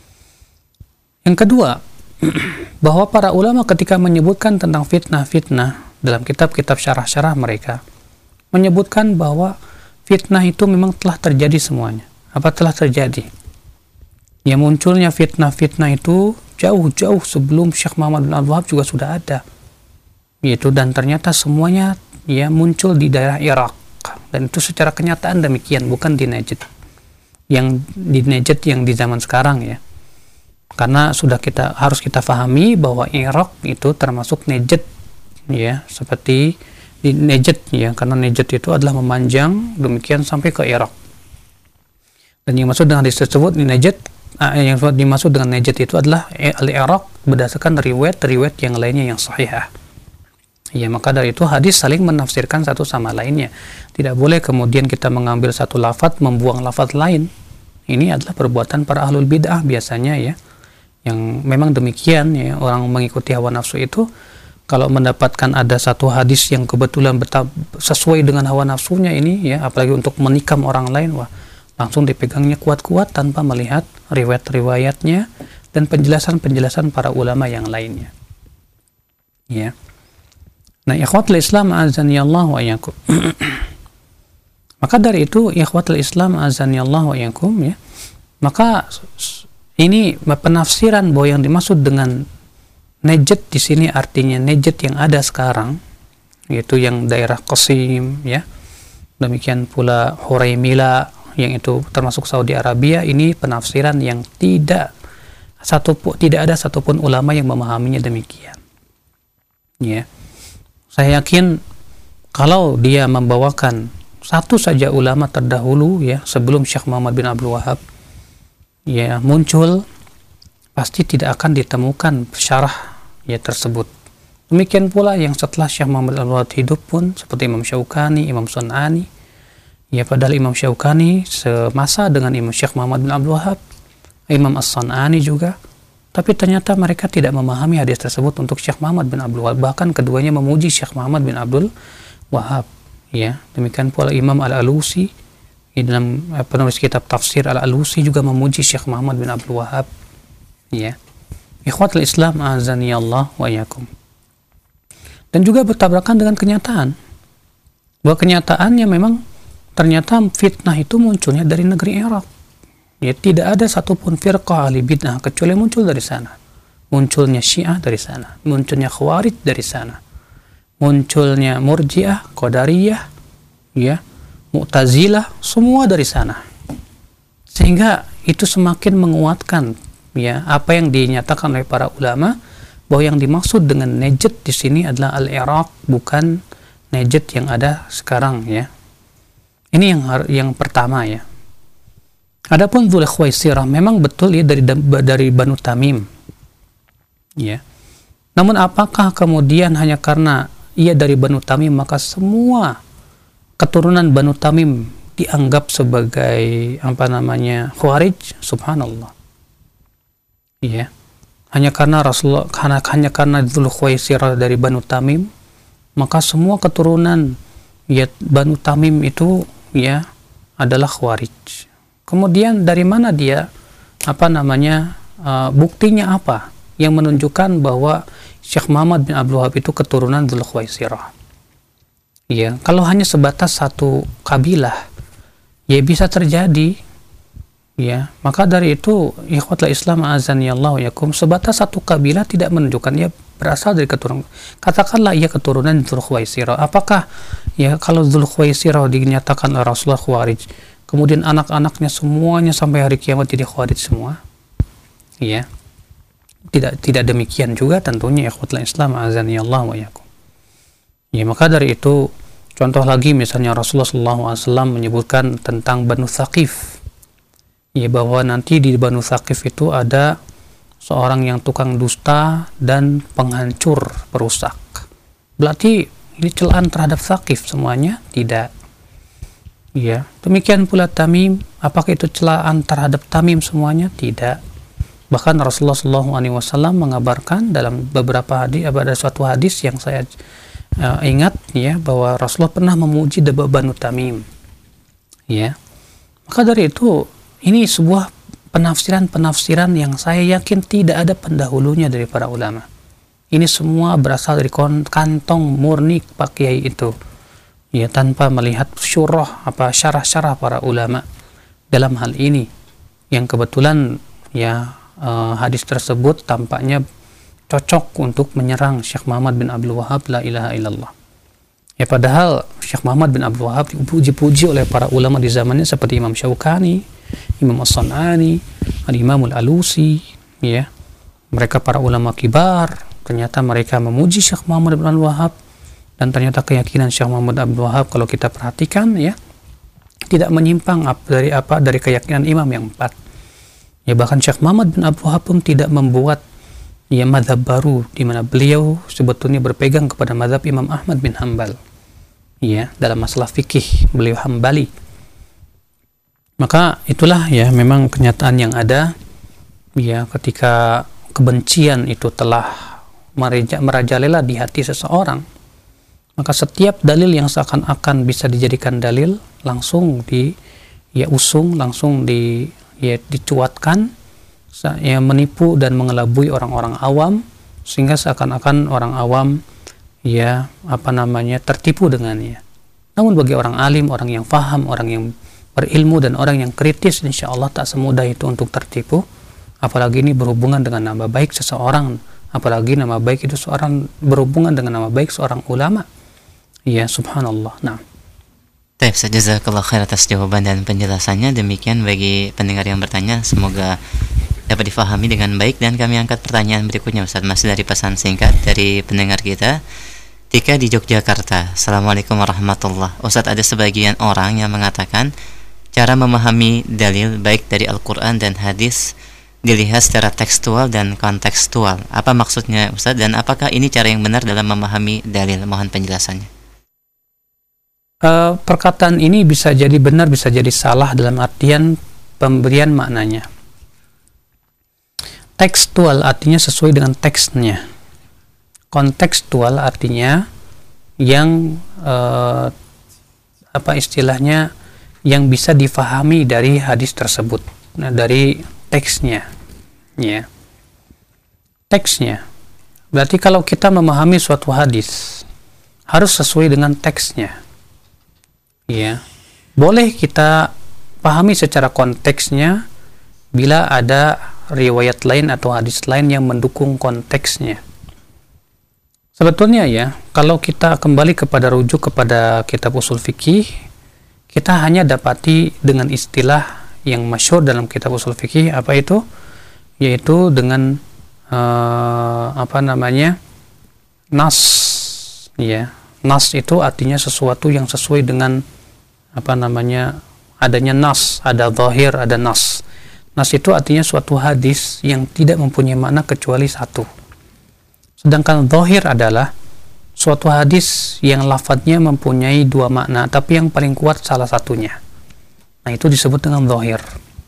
Yang kedua, bahwa para ulama ketika menyebutkan tentang fitnah-fitnah dalam kitab-kitab syarah-syarah mereka menyebutkan bahwa fitnah itu memang telah terjadi semuanya. Apa telah terjadi? Ya, munculnya fitnah-fitnah itu jauh-jauh sebelum Syekh Muhammad bin Abdul Wahab juga sudah ada, yaitu, dan ternyata semuanya ya muncul di daerah Irak, dan itu secara kenyataan demikian, bukan di Najd yang di Najd yang di zaman sekarang, ya. Karena sudah kita harus kita pahami bahwa Irak itu termasuk Najd, ya, seperti di Najd, ya, karena Najd itu adalah memanjang demikian sampai ke Irak. Dan yang maksud dengan hadis tersebut di Najd, uh, yang dimaksud dengan Najd itu adalah Al-Iraq berdasarkan riwayat-riwayat yang lainnya yang sahihah. Ya, maka dari itu hadis saling menafsirkan satu sama lainnya. Tidak boleh kemudian kita mengambil satu lafaz membuang lafaz lain. Ini adalah perbuatan para ahlul bid'ah biasanya, ya. Yang memang demikian, ya, orang mengikuti hawa nafsu itu kalau mendapatkan ada satu hadis yang kebetulan betab, sesuai dengan hawa nafsunya ini, ya, apalagi untuk menikam orang lain, wah, langsung dipegangnya kuat-kuat tanpa melihat riwayat-riwayatnya dan penjelasan-penjelasan para ulama yang lainnya, ya. Nah, ikhwatul Islam azanillahu wa iyyakum. Maka dari itu, ikhwatul Islam azanillahu wa iyyakum, ya, maka ini penafsiran bahwa yang dimaksud dengan Najd di sini artinya Najd yang ada sekarang, yaitu yang daerah Qasim, ya. Demikian pula Huraymila yang itu termasuk Saudi Arabia. Ini penafsiran yang tidak satu tidak ada satupun ulama yang memahaminya demikian, ya. Saya yakin kalau dia membawakan satu saja ulama terdahulu, ya, sebelum Syekh Muhammad bin Abdul Wahab, ya, muncul, pasti tidak akan ditemukan syarah, ya, tersebut. Demikian pula yang setelah Syekh Muhammad bin Abdul Wahab hidup pun seperti Imam Syaukani, Imam Sun'ani, ya, padahal Imam Syaukani semasa dengan Imam Syekh Muhammad bin Abdul Wahab, Imam As-Sun'ani juga, tapi ternyata mereka tidak memahami hadis tersebut untuk Syekh Muhammad bin Abdul Wahab, bahkan keduanya memuji Syekh Muhammad bin Abdul Wahab, ya. Demikian pula Imam Al-Alusi dalam penulis kitab tafsir Al-Alusi juga memuji Syekh Muhammad bin Abdul Wahab, ya. Ikhwatul Islam azanillahu wa iyyakum. Dan juga bertabrakan dengan kenyataan bahwa kenyataannya memang ternyata fitnah itu munculnya dari negeri Irak. Ya, tidak ada satupun firqah ahli bid'ah kecuali muncul dari sana. Munculnya Syiah dari sana, munculnya Khawarij dari sana, munculnya Murji'ah, Qadariyah, ya, Mu'tazilah, semua dari sana. Sehingga itu semakin menguatkan, ya, apa yang dinyatakan oleh para ulama bahwa yang dimaksud dengan Najd di sini adalah Al-Iraq, bukan Najd yang ada sekarang, ya. Ini yang yang pertama, ya. Adapun Dzul Khuwaisirah memang betul, ya, dari dari Banu Tamim, ya. Namun apakah kemudian hanya karena ia dari Banu Tamim maka semua keturunan Banu Tamim dianggap sebagai apa namanya Khawarij, subhanallah. Iya. Hanya karena Rasulullah hanya, hanya karena Dzul Khuwaisirah dari Banu Tamim, maka semua keturunan ya Banu Tamim itu ya adalah Khawarij. Kemudian dari mana dia apa namanya uh, buktinya apa yang menunjukkan bahwa Syekh Muhammad bin Abdul Wahab itu keturunan Dzul Khuwaisirah? Ya, kalau hanya sebatas satu kabilah, ya bisa terjadi. Ya, maka dari itu ikhwatul Islam azanillahu yakum, sebatas satu kabilah tidak menunjukkan ia berasal dari keturunan. Katakanlah ia keturunan Dzul Khuwaisirah. Apakah ya kalau Dzul Khuwaisirah dinyatakan oleh Rasulullah Khawarij, kemudian anak-anaknya semuanya sampai hari kiamat jadi Khawarij semua? Ya. Tidak tidak demikian juga tentunya ikhwatul Islam azanillahu yakum. Ya, maka dari itu contoh lagi misalnya Rasulullah shallallahu alaihi wasallam menyebutkan tentang Banu Thaqif, ya bahwa nanti di Banu Thaqif itu ada seorang yang tukang dusta dan penghancur, perusak. Berarti ini celaan terhadap Thaqif semuanya? Tidak. Ya, demikian pula Tamim, apakah itu celaan terhadap Tamim semuanya? Tidak. Bahkan Rasulullah shallallahu alaihi wasallam mengabarkan dalam beberapa hadis, ada suatu hadis yang saya Uh, ingat ya bahwa Rasulullah pernah memuji Banu Tamim. Ya. Maka dari itu ini sebuah penafsiran-penafsiran yang saya yakin tidak ada pendahulunya dari para ulama. Ini semua berasal dari kantong murni Pak Kiai itu. Ya, tanpa melihat syurah apa syarah-syarah para ulama dalam hal ini. Yang kebetulan ya uh, hadis tersebut tampaknya cocok untuk menyerang Syekh Muhammad bin Abdul Wahab la ilaha illallah. Ya, padahal Syekh Muhammad bin Abdul Wahab dipuji-puji oleh para ulama di zamannya seperti Imam Syaukani, Imam As-San'ani, Al-Imam Al-Alusi, ya. Mereka para ulama kibar, ternyata mereka memuji Syekh Muhammad bin Abdul Wahab, dan ternyata keyakinan Syekh Muhammad bin Abdul Wahab kalau kita perhatikan ya tidak menyimpang dari apa dari keyakinan imam yang empat. Ya, bahkan Syekh Muhammad bin Abdul Wahab pun tidak membuat ya mazhab baru, di mana beliau sebetulnya berpegang kepada mazhab Imam Ahmad bin Hanbal. Ya, dalam masalah fikih beliau Hambali. Maka itulah ya memang kenyataan yang ada ya ketika kebencian itu telah meraja, merajalela di hati seseorang, maka setiap dalil yang seakan-akan bisa dijadikan dalil langsung di ya usung, langsung di ya dicuatkan, yang menipu dan mengelabui orang-orang awam, sehingga seakan-akan orang awam ya apa namanya tertipu dengannya. Namun bagi orang alim, orang yang faham, orang yang berilmu dan orang yang kritis, insya Allah tak semudah itu untuk tertipu. Apalagi ini berhubungan dengan nama baik seseorang, apalagi nama baik itu seorang berhubungan dengan nama baik seorang ulama. Ya, subhanallah. Nah, Baik, jazakallah khair atas jawaban dan penjelasannya. Demikian bagi pendengar yang bertanya, semoga dapat difahami dengan baik. Dan kami angkat pertanyaan berikutnya, Ustaz, masih dari pesan singkat dari pendengar kita, Tika di Yogyakarta. Assalamualaikum warahmatullah. Ustaz, ada sebagian orang yang mengatakan cara memahami dalil baik dari Al-Quran dan hadis dilihat secara tekstual dan kontekstual. Apa maksudnya, Ustaz, dan apakah ini cara yang benar dalam memahami dalil? Mohon penjelasannya. Uh, perkataan ini bisa jadi benar, bisa jadi salah dalam artian pemberian maknanya. Tekstual artinya sesuai dengan teksnya. Kontekstual artinya yang uh, apa istilahnya yang bisa difahami dari hadis tersebut, nah, dari teksnya, ya. Teksnya. Berarti kalau kita memahami suatu hadis harus sesuai dengan teksnya. Ya. Boleh kita pahami secara konteksnya bila ada riwayat lain atau hadis lain yang mendukung konteksnya. Sebetulnya ya, kalau kita kembali kepada rujuk kepada kitab usul fikih, kita hanya dapati dengan istilah yang masyhur dalam kitab usul fikih, apa itu? Yaitu dengan uh, apa namanya? Nas. Ya, nas itu artinya sesuatu yang sesuai dengan apa namanya? Adanya nas, ada zahir, ada nas. Nas itu artinya suatu hadis yang tidak mempunyai makna kecuali satu. Sedangkan zahir adalah suatu hadis yang lafadznya mempunyai dua makna, tapi yang paling kuat salah satunya. Nah, itu disebut dengan zahir.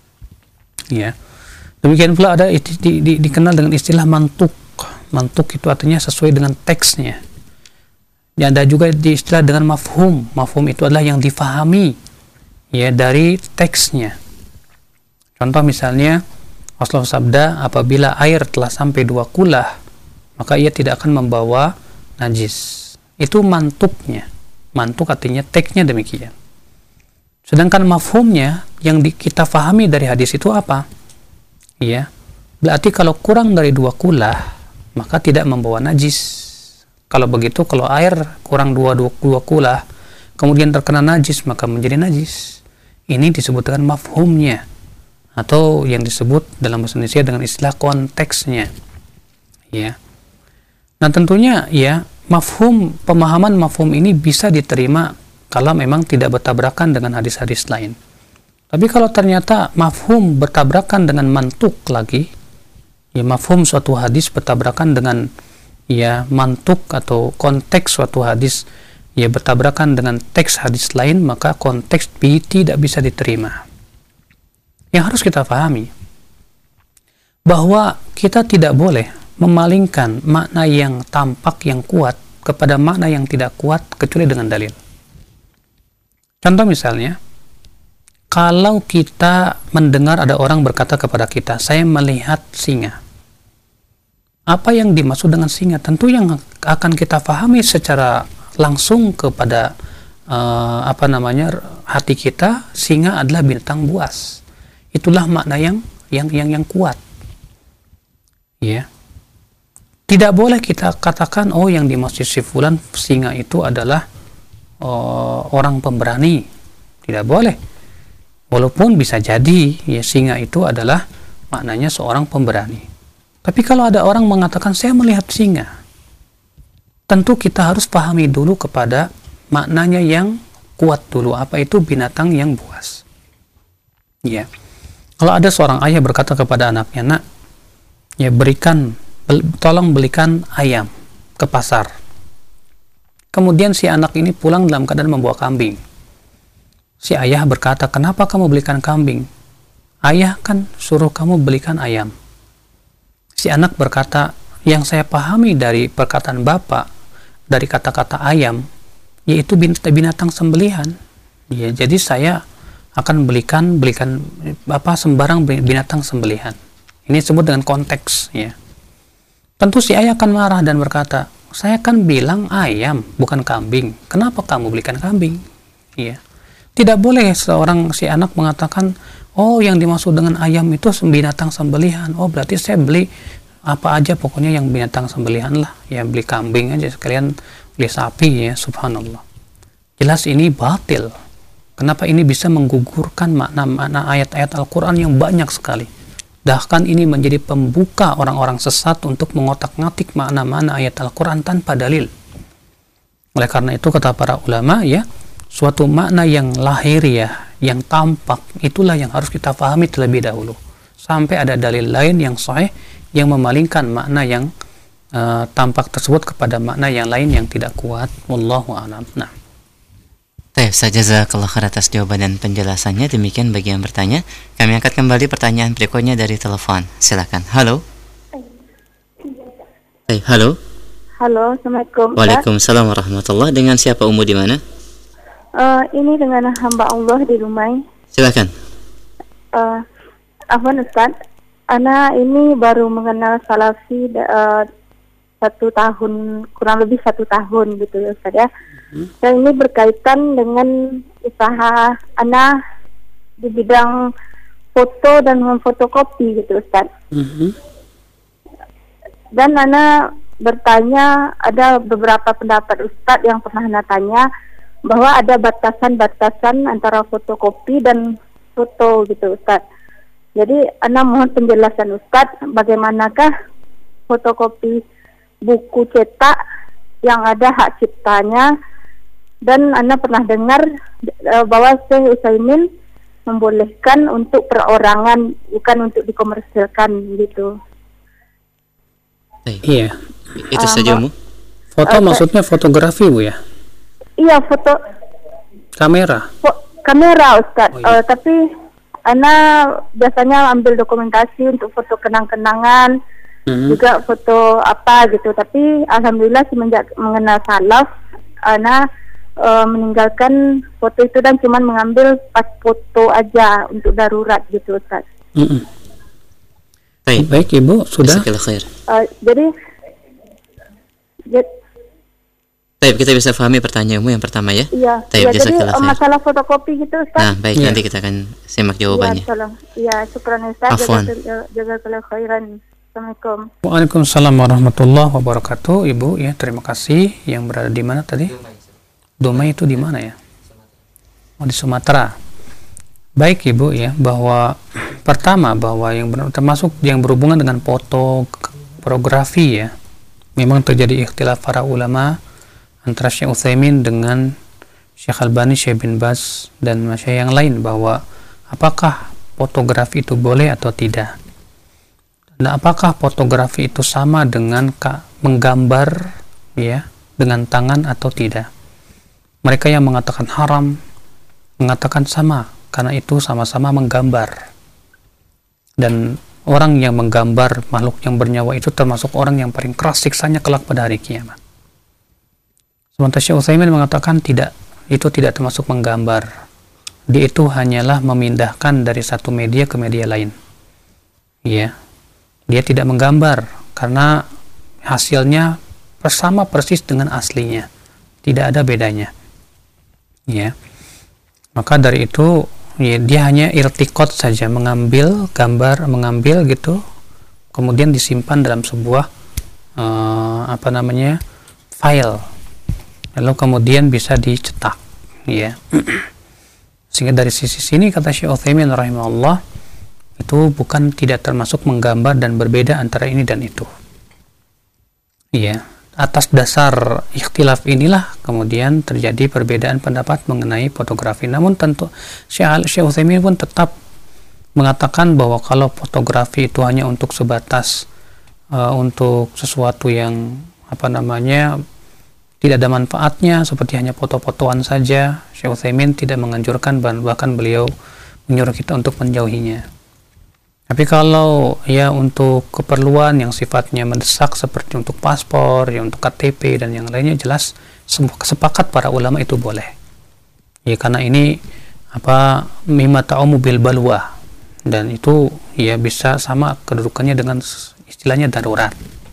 Ya. Demikian pula ada di, di, di, dikenal dengan istilah mantuk. Mantuk itu artinya sesuai dengan teksnya. Dan ada juga di istilah dengan mafhum. Mafhum itu adalah yang difahami ya dari teksnya. Contoh misalnya Rasulullah sabda, apabila air telah sampai dua kulah, maka ia tidak akan membawa najis. Itu mantuknya. Mantuk artinya teksnya demikian. Sedangkan mafhumnya yang di, kita fahami dari hadis itu apa? Ya, berarti kalau kurang dari dua kulah, maka tidak membawa najis. Kalau begitu, kalau air kurang dua, dua, dua kulah, kemudian terkena najis, maka menjadi najis. Ini disebut dengan mafhumnya, atau yang disebut dalam bahasa Indonesia dengan istilah konteksnya. Ya. Nah, tentunya ya, mafhum, pemahaman mafhum ini bisa diterima kalau memang tidak bertabrakan dengan hadis-hadis lain. Tapi kalau ternyata mafhum bertabrakan dengan mantuk lagi, ya mafhum suatu hadis bertabrakan dengan ya mantuk atau konteks suatu hadis ya bertabrakan dengan teks hadis lain, maka konteks B tidak bisa diterima. Yang harus kita pahami bahwa kita tidak boleh memalingkan makna yang tampak yang kuat kepada makna yang tidak kuat kecuali dengan dalil. Contoh misalnya, kalau kita mendengar ada orang berkata kepada kita, saya melihat singa. Apa yang dimaksud dengan singa? Tentu yang akan kita pahami secara langsung kepada uh, apa namanya hati kita, singa adalah binatang buas. Itulah makna yang yang yang yang kuat. Ya. Tidak boleh kita katakan oh yang dimaksud si fulan singa itu adalah uh, orang pemberani. Tidak boleh. Walaupun bisa jadi ya singa itu adalah maknanya seorang pemberani. Tapi kalau ada orang mengatakan saya melihat singa, tentu kita harus pahami dulu kepada maknanya yang kuat dulu. Apa itu binatang yang buas? Ya. Kalau ada seorang ayah berkata kepada anaknya, nak, ya berikan, tolong belikan ayam ke pasar. Kemudian si anak ini pulang dalam keadaan membawa kambing. Si ayah berkata, kenapa kamu belikan kambing? Ayah kan suruh kamu belikan ayam. Si anak berkata, yang saya pahami dari perkataan bapak, dari kata-kata ayam, yaitu binatang sembelihan. Ya, jadi saya akan belikan belikan apa sembarang binatang sembelihan. Ini disebut dengan konteks. Ya. Tentu si ayah akan marah dan berkata, saya kan bilang ayam, bukan kambing. Kenapa kamu belikan kambing? Ya. Tidak boleh seorang si anak mengatakan, oh yang dimaksud dengan ayam itu binatang sembelihan. Oh berarti saya beli apa aja pokoknya yang binatang sembelihan lah. Ya beli kambing aja sekalian beli sapi ya, subhanallah. Jelas ini batil. Kenapa ini bisa menggugurkan makna-makna ayat-ayat Al-Quran yang banyak sekali. Bahkan ini menjadi pembuka orang-orang sesat untuk mengotak-ngatik makna-makna ayat Al-Quran tanpa dalil. Oleh karena itu kata para ulama ya, suatu makna yang lahiriah, yang tampak, itulah yang harus kita pahami terlebih dahulu. Sampai ada dalil lain yang sahih yang memalingkan makna yang uh, tampak tersebut kepada makna yang lain yang tidak kuat. Wallahu a'lam. Nah. Baik, jazakallah khair atas jawaban dan penjelasannya. Demikian bagi yang bertanya. Kami angkat kembali pertanyaan berikutnya dari telepon. Silakan. Halo. Hey, halo. Halo, assalamualaikum. Waalaikumsalam warahmatullah. Dengan siapa, Umu, di mana? Uh, ini dengan hamba Allah di Lumai. Silakan. Uh, Afwan Ustaz, Ana ini baru mengenal Salafi uh, satu tahun, kurang lebih satu tahun gitu ya Ustaz ya. Hmm. Dan ini berkaitan dengan usaha Ana di bidang foto dan memfotokopi gitu Ustaz. Hmm. Dan Ana bertanya, ada beberapa pendapat Ustaz yang pernah Ana tanya bahwa ada batasan-batasan antara fotokopi dan foto gitu Ustaz. Jadi Ana mohon penjelasan Ustaz, bagaimanakah fotokopi buku cetak yang ada hak ciptanya. Dan Ana pernah dengar uh, bahwa Syekh Utsaimin membolehkan untuk perorangan, bukan untuk dikomersilkan gitu. Iya, itu uh, saja, Mu. Foto uh, maksudnya fotografi Bu ya? Iya, foto Kamera? fo- kamera Ustaz. Oh, iya. Uh, tapi Ana biasanya ambil dokumentasi untuk foto kenang-kenangan, Mhm. juga foto apa gitu. Tapi alhamdulillah semenjak mengenal salaf, Ana uh, meninggalkan foto itu dan cuman mengambil pas foto aja untuk darurat gitu Ustaz. Mhm. Baik, Baik Ibu, sudah? jazakallah khair. Uh, jadi jad- Baik, kita bisa pahami pertanyaanmu yang pertama ya. iya, Baik, iya, jadi jazakallah uh, khair. masalah fotokopi gitu Ustaz. Nah, baik, Iya. nanti kita akan simak Iya, jawabannya. tolong. Iya, syukran Ustaz. Afwan. Jazakallah- Jazakallah khairan. Assalamualaikum. Waalaikumsalam warahmatullahi wabarakatuh. Ibu ya, terima kasih. Yang berada di mana tadi? Dumai itu di mana ya? Oh, di Sumatera. Baik Ibu ya, bahwa pertama bahwa yang ber- termasuk yang berhubungan dengan fotografi ya, memang terjadi ikhtilaf para ulama antara Syekh Utsaimin dengan Syekh Albani, Syekh bin Baz dan masyayikh yang lain bahwa apakah fotografi itu boleh atau tidak. Dan apakah fotografi itu sama dengan ka, menggambar ya dengan tangan atau tidak? Mereka yang mengatakan haram mengatakan sama karena itu sama-sama menggambar. Dan orang yang menggambar makhluk yang bernyawa itu termasuk orang yang paling keras siksanya kelak pada hari kiamat. Sementara Syekh Utsaimin mengatakan tidak, itu tidak termasuk menggambar. Dia itu hanyalah memindahkan dari satu media ke media lain. Ya. Dia tidak menggambar karena hasilnya sama persis dengan aslinya. Tidak ada bedanya. Ya. Maka dari itu ya, dia hanya irtikot saja, mengambil gambar, mengambil gitu, kemudian disimpan dalam sebuah uh, apa namanya file, lalu kemudian bisa dicetak, ya. Sehingga dari sisi sini kata Syekh Utsaimin rahimahullah itu bukan tidak termasuk menggambar dan berbeda antara ini dan itu, ya. Atas dasar ikhtilaf inilah kemudian terjadi perbedaan pendapat mengenai fotografi. Namun tentu Syekh Utsaimin pun tetap mengatakan bahwa kalau fotografi itu hanya untuk sebatas uh, untuk sesuatu yang apa namanya tidak ada manfaatnya, seperti hanya foto-fotoan saja, Syekh Utsaimin tidak menganjurkan, bahkan beliau menyuruh kita untuk menjauhinya. Tapi kalau ya untuk keperluan yang sifatnya mendesak seperti untuk paspor, ya untuk K T P dan yang lainnya, jelas sepakat para ulama itu boleh. Ya karena ini apa mimma ta'umu bil balwa, dan itu ya bisa sama kedudukannya dengan istilahnya darurat.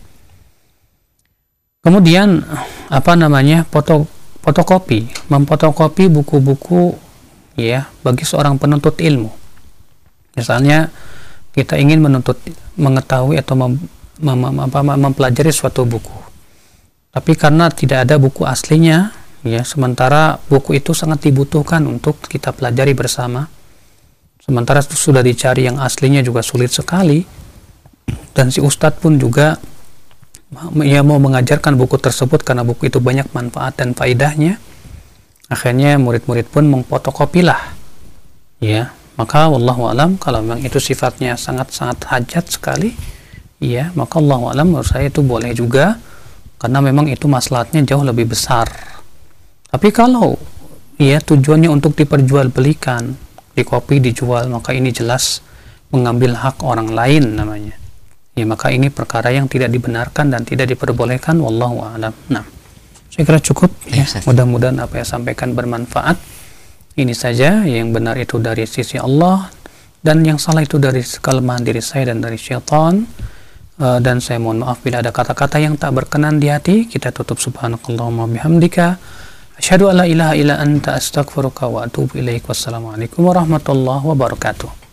Kemudian apa namanya foto fotokopi, memfotokopi buku-buku ya bagi seorang penuntut ilmu. Misalnya kita ingin menuntut mengetahui atau mem, mem, mem, mempelajari suatu buku, tapi karena tidak ada buku aslinya, ya sementara buku itu sangat dibutuhkan untuk kita pelajari bersama, sementara itu sudah dicari yang aslinya juga sulit sekali, dan si ustadz pun juga ya mau mengajarkan buku tersebut karena buku itu banyak manfaat dan faedahnya, akhirnya murid-murid pun memfotokopilah, ya. Maka wallahu alam, kalau memang itu sifatnya sangat-sangat hajat sekali, ya maka wallahu alam menurut saya itu boleh juga, karena memang itu maslahatnya jauh lebih besar. Tapi kalau ya tujuannya untuk diperjualbelikan, dikopi, dijual, maka ini jelas mengambil hak orang lain namanya. Ya maka ini perkara yang tidak dibenarkan dan tidak diperbolehkan, wallahu alam. Nah, saya kira cukup ya. Mudah-mudahan apa yang sampaikan bermanfaat. Ini saja, yang benar itu dari sisi Allah dan yang salah itu dari kelemahan diri saya dan dari syaitan. Uh, dan saya mohon maaf bila ada kata-kata yang tak berkenan di hati. Kita tutup subhanakallahumma bihamdika asyhadu an la ilaha illa anta astaghfiruka wa atubu ilaik. Wassalamualaikum warahmatullahi wabarakatuh.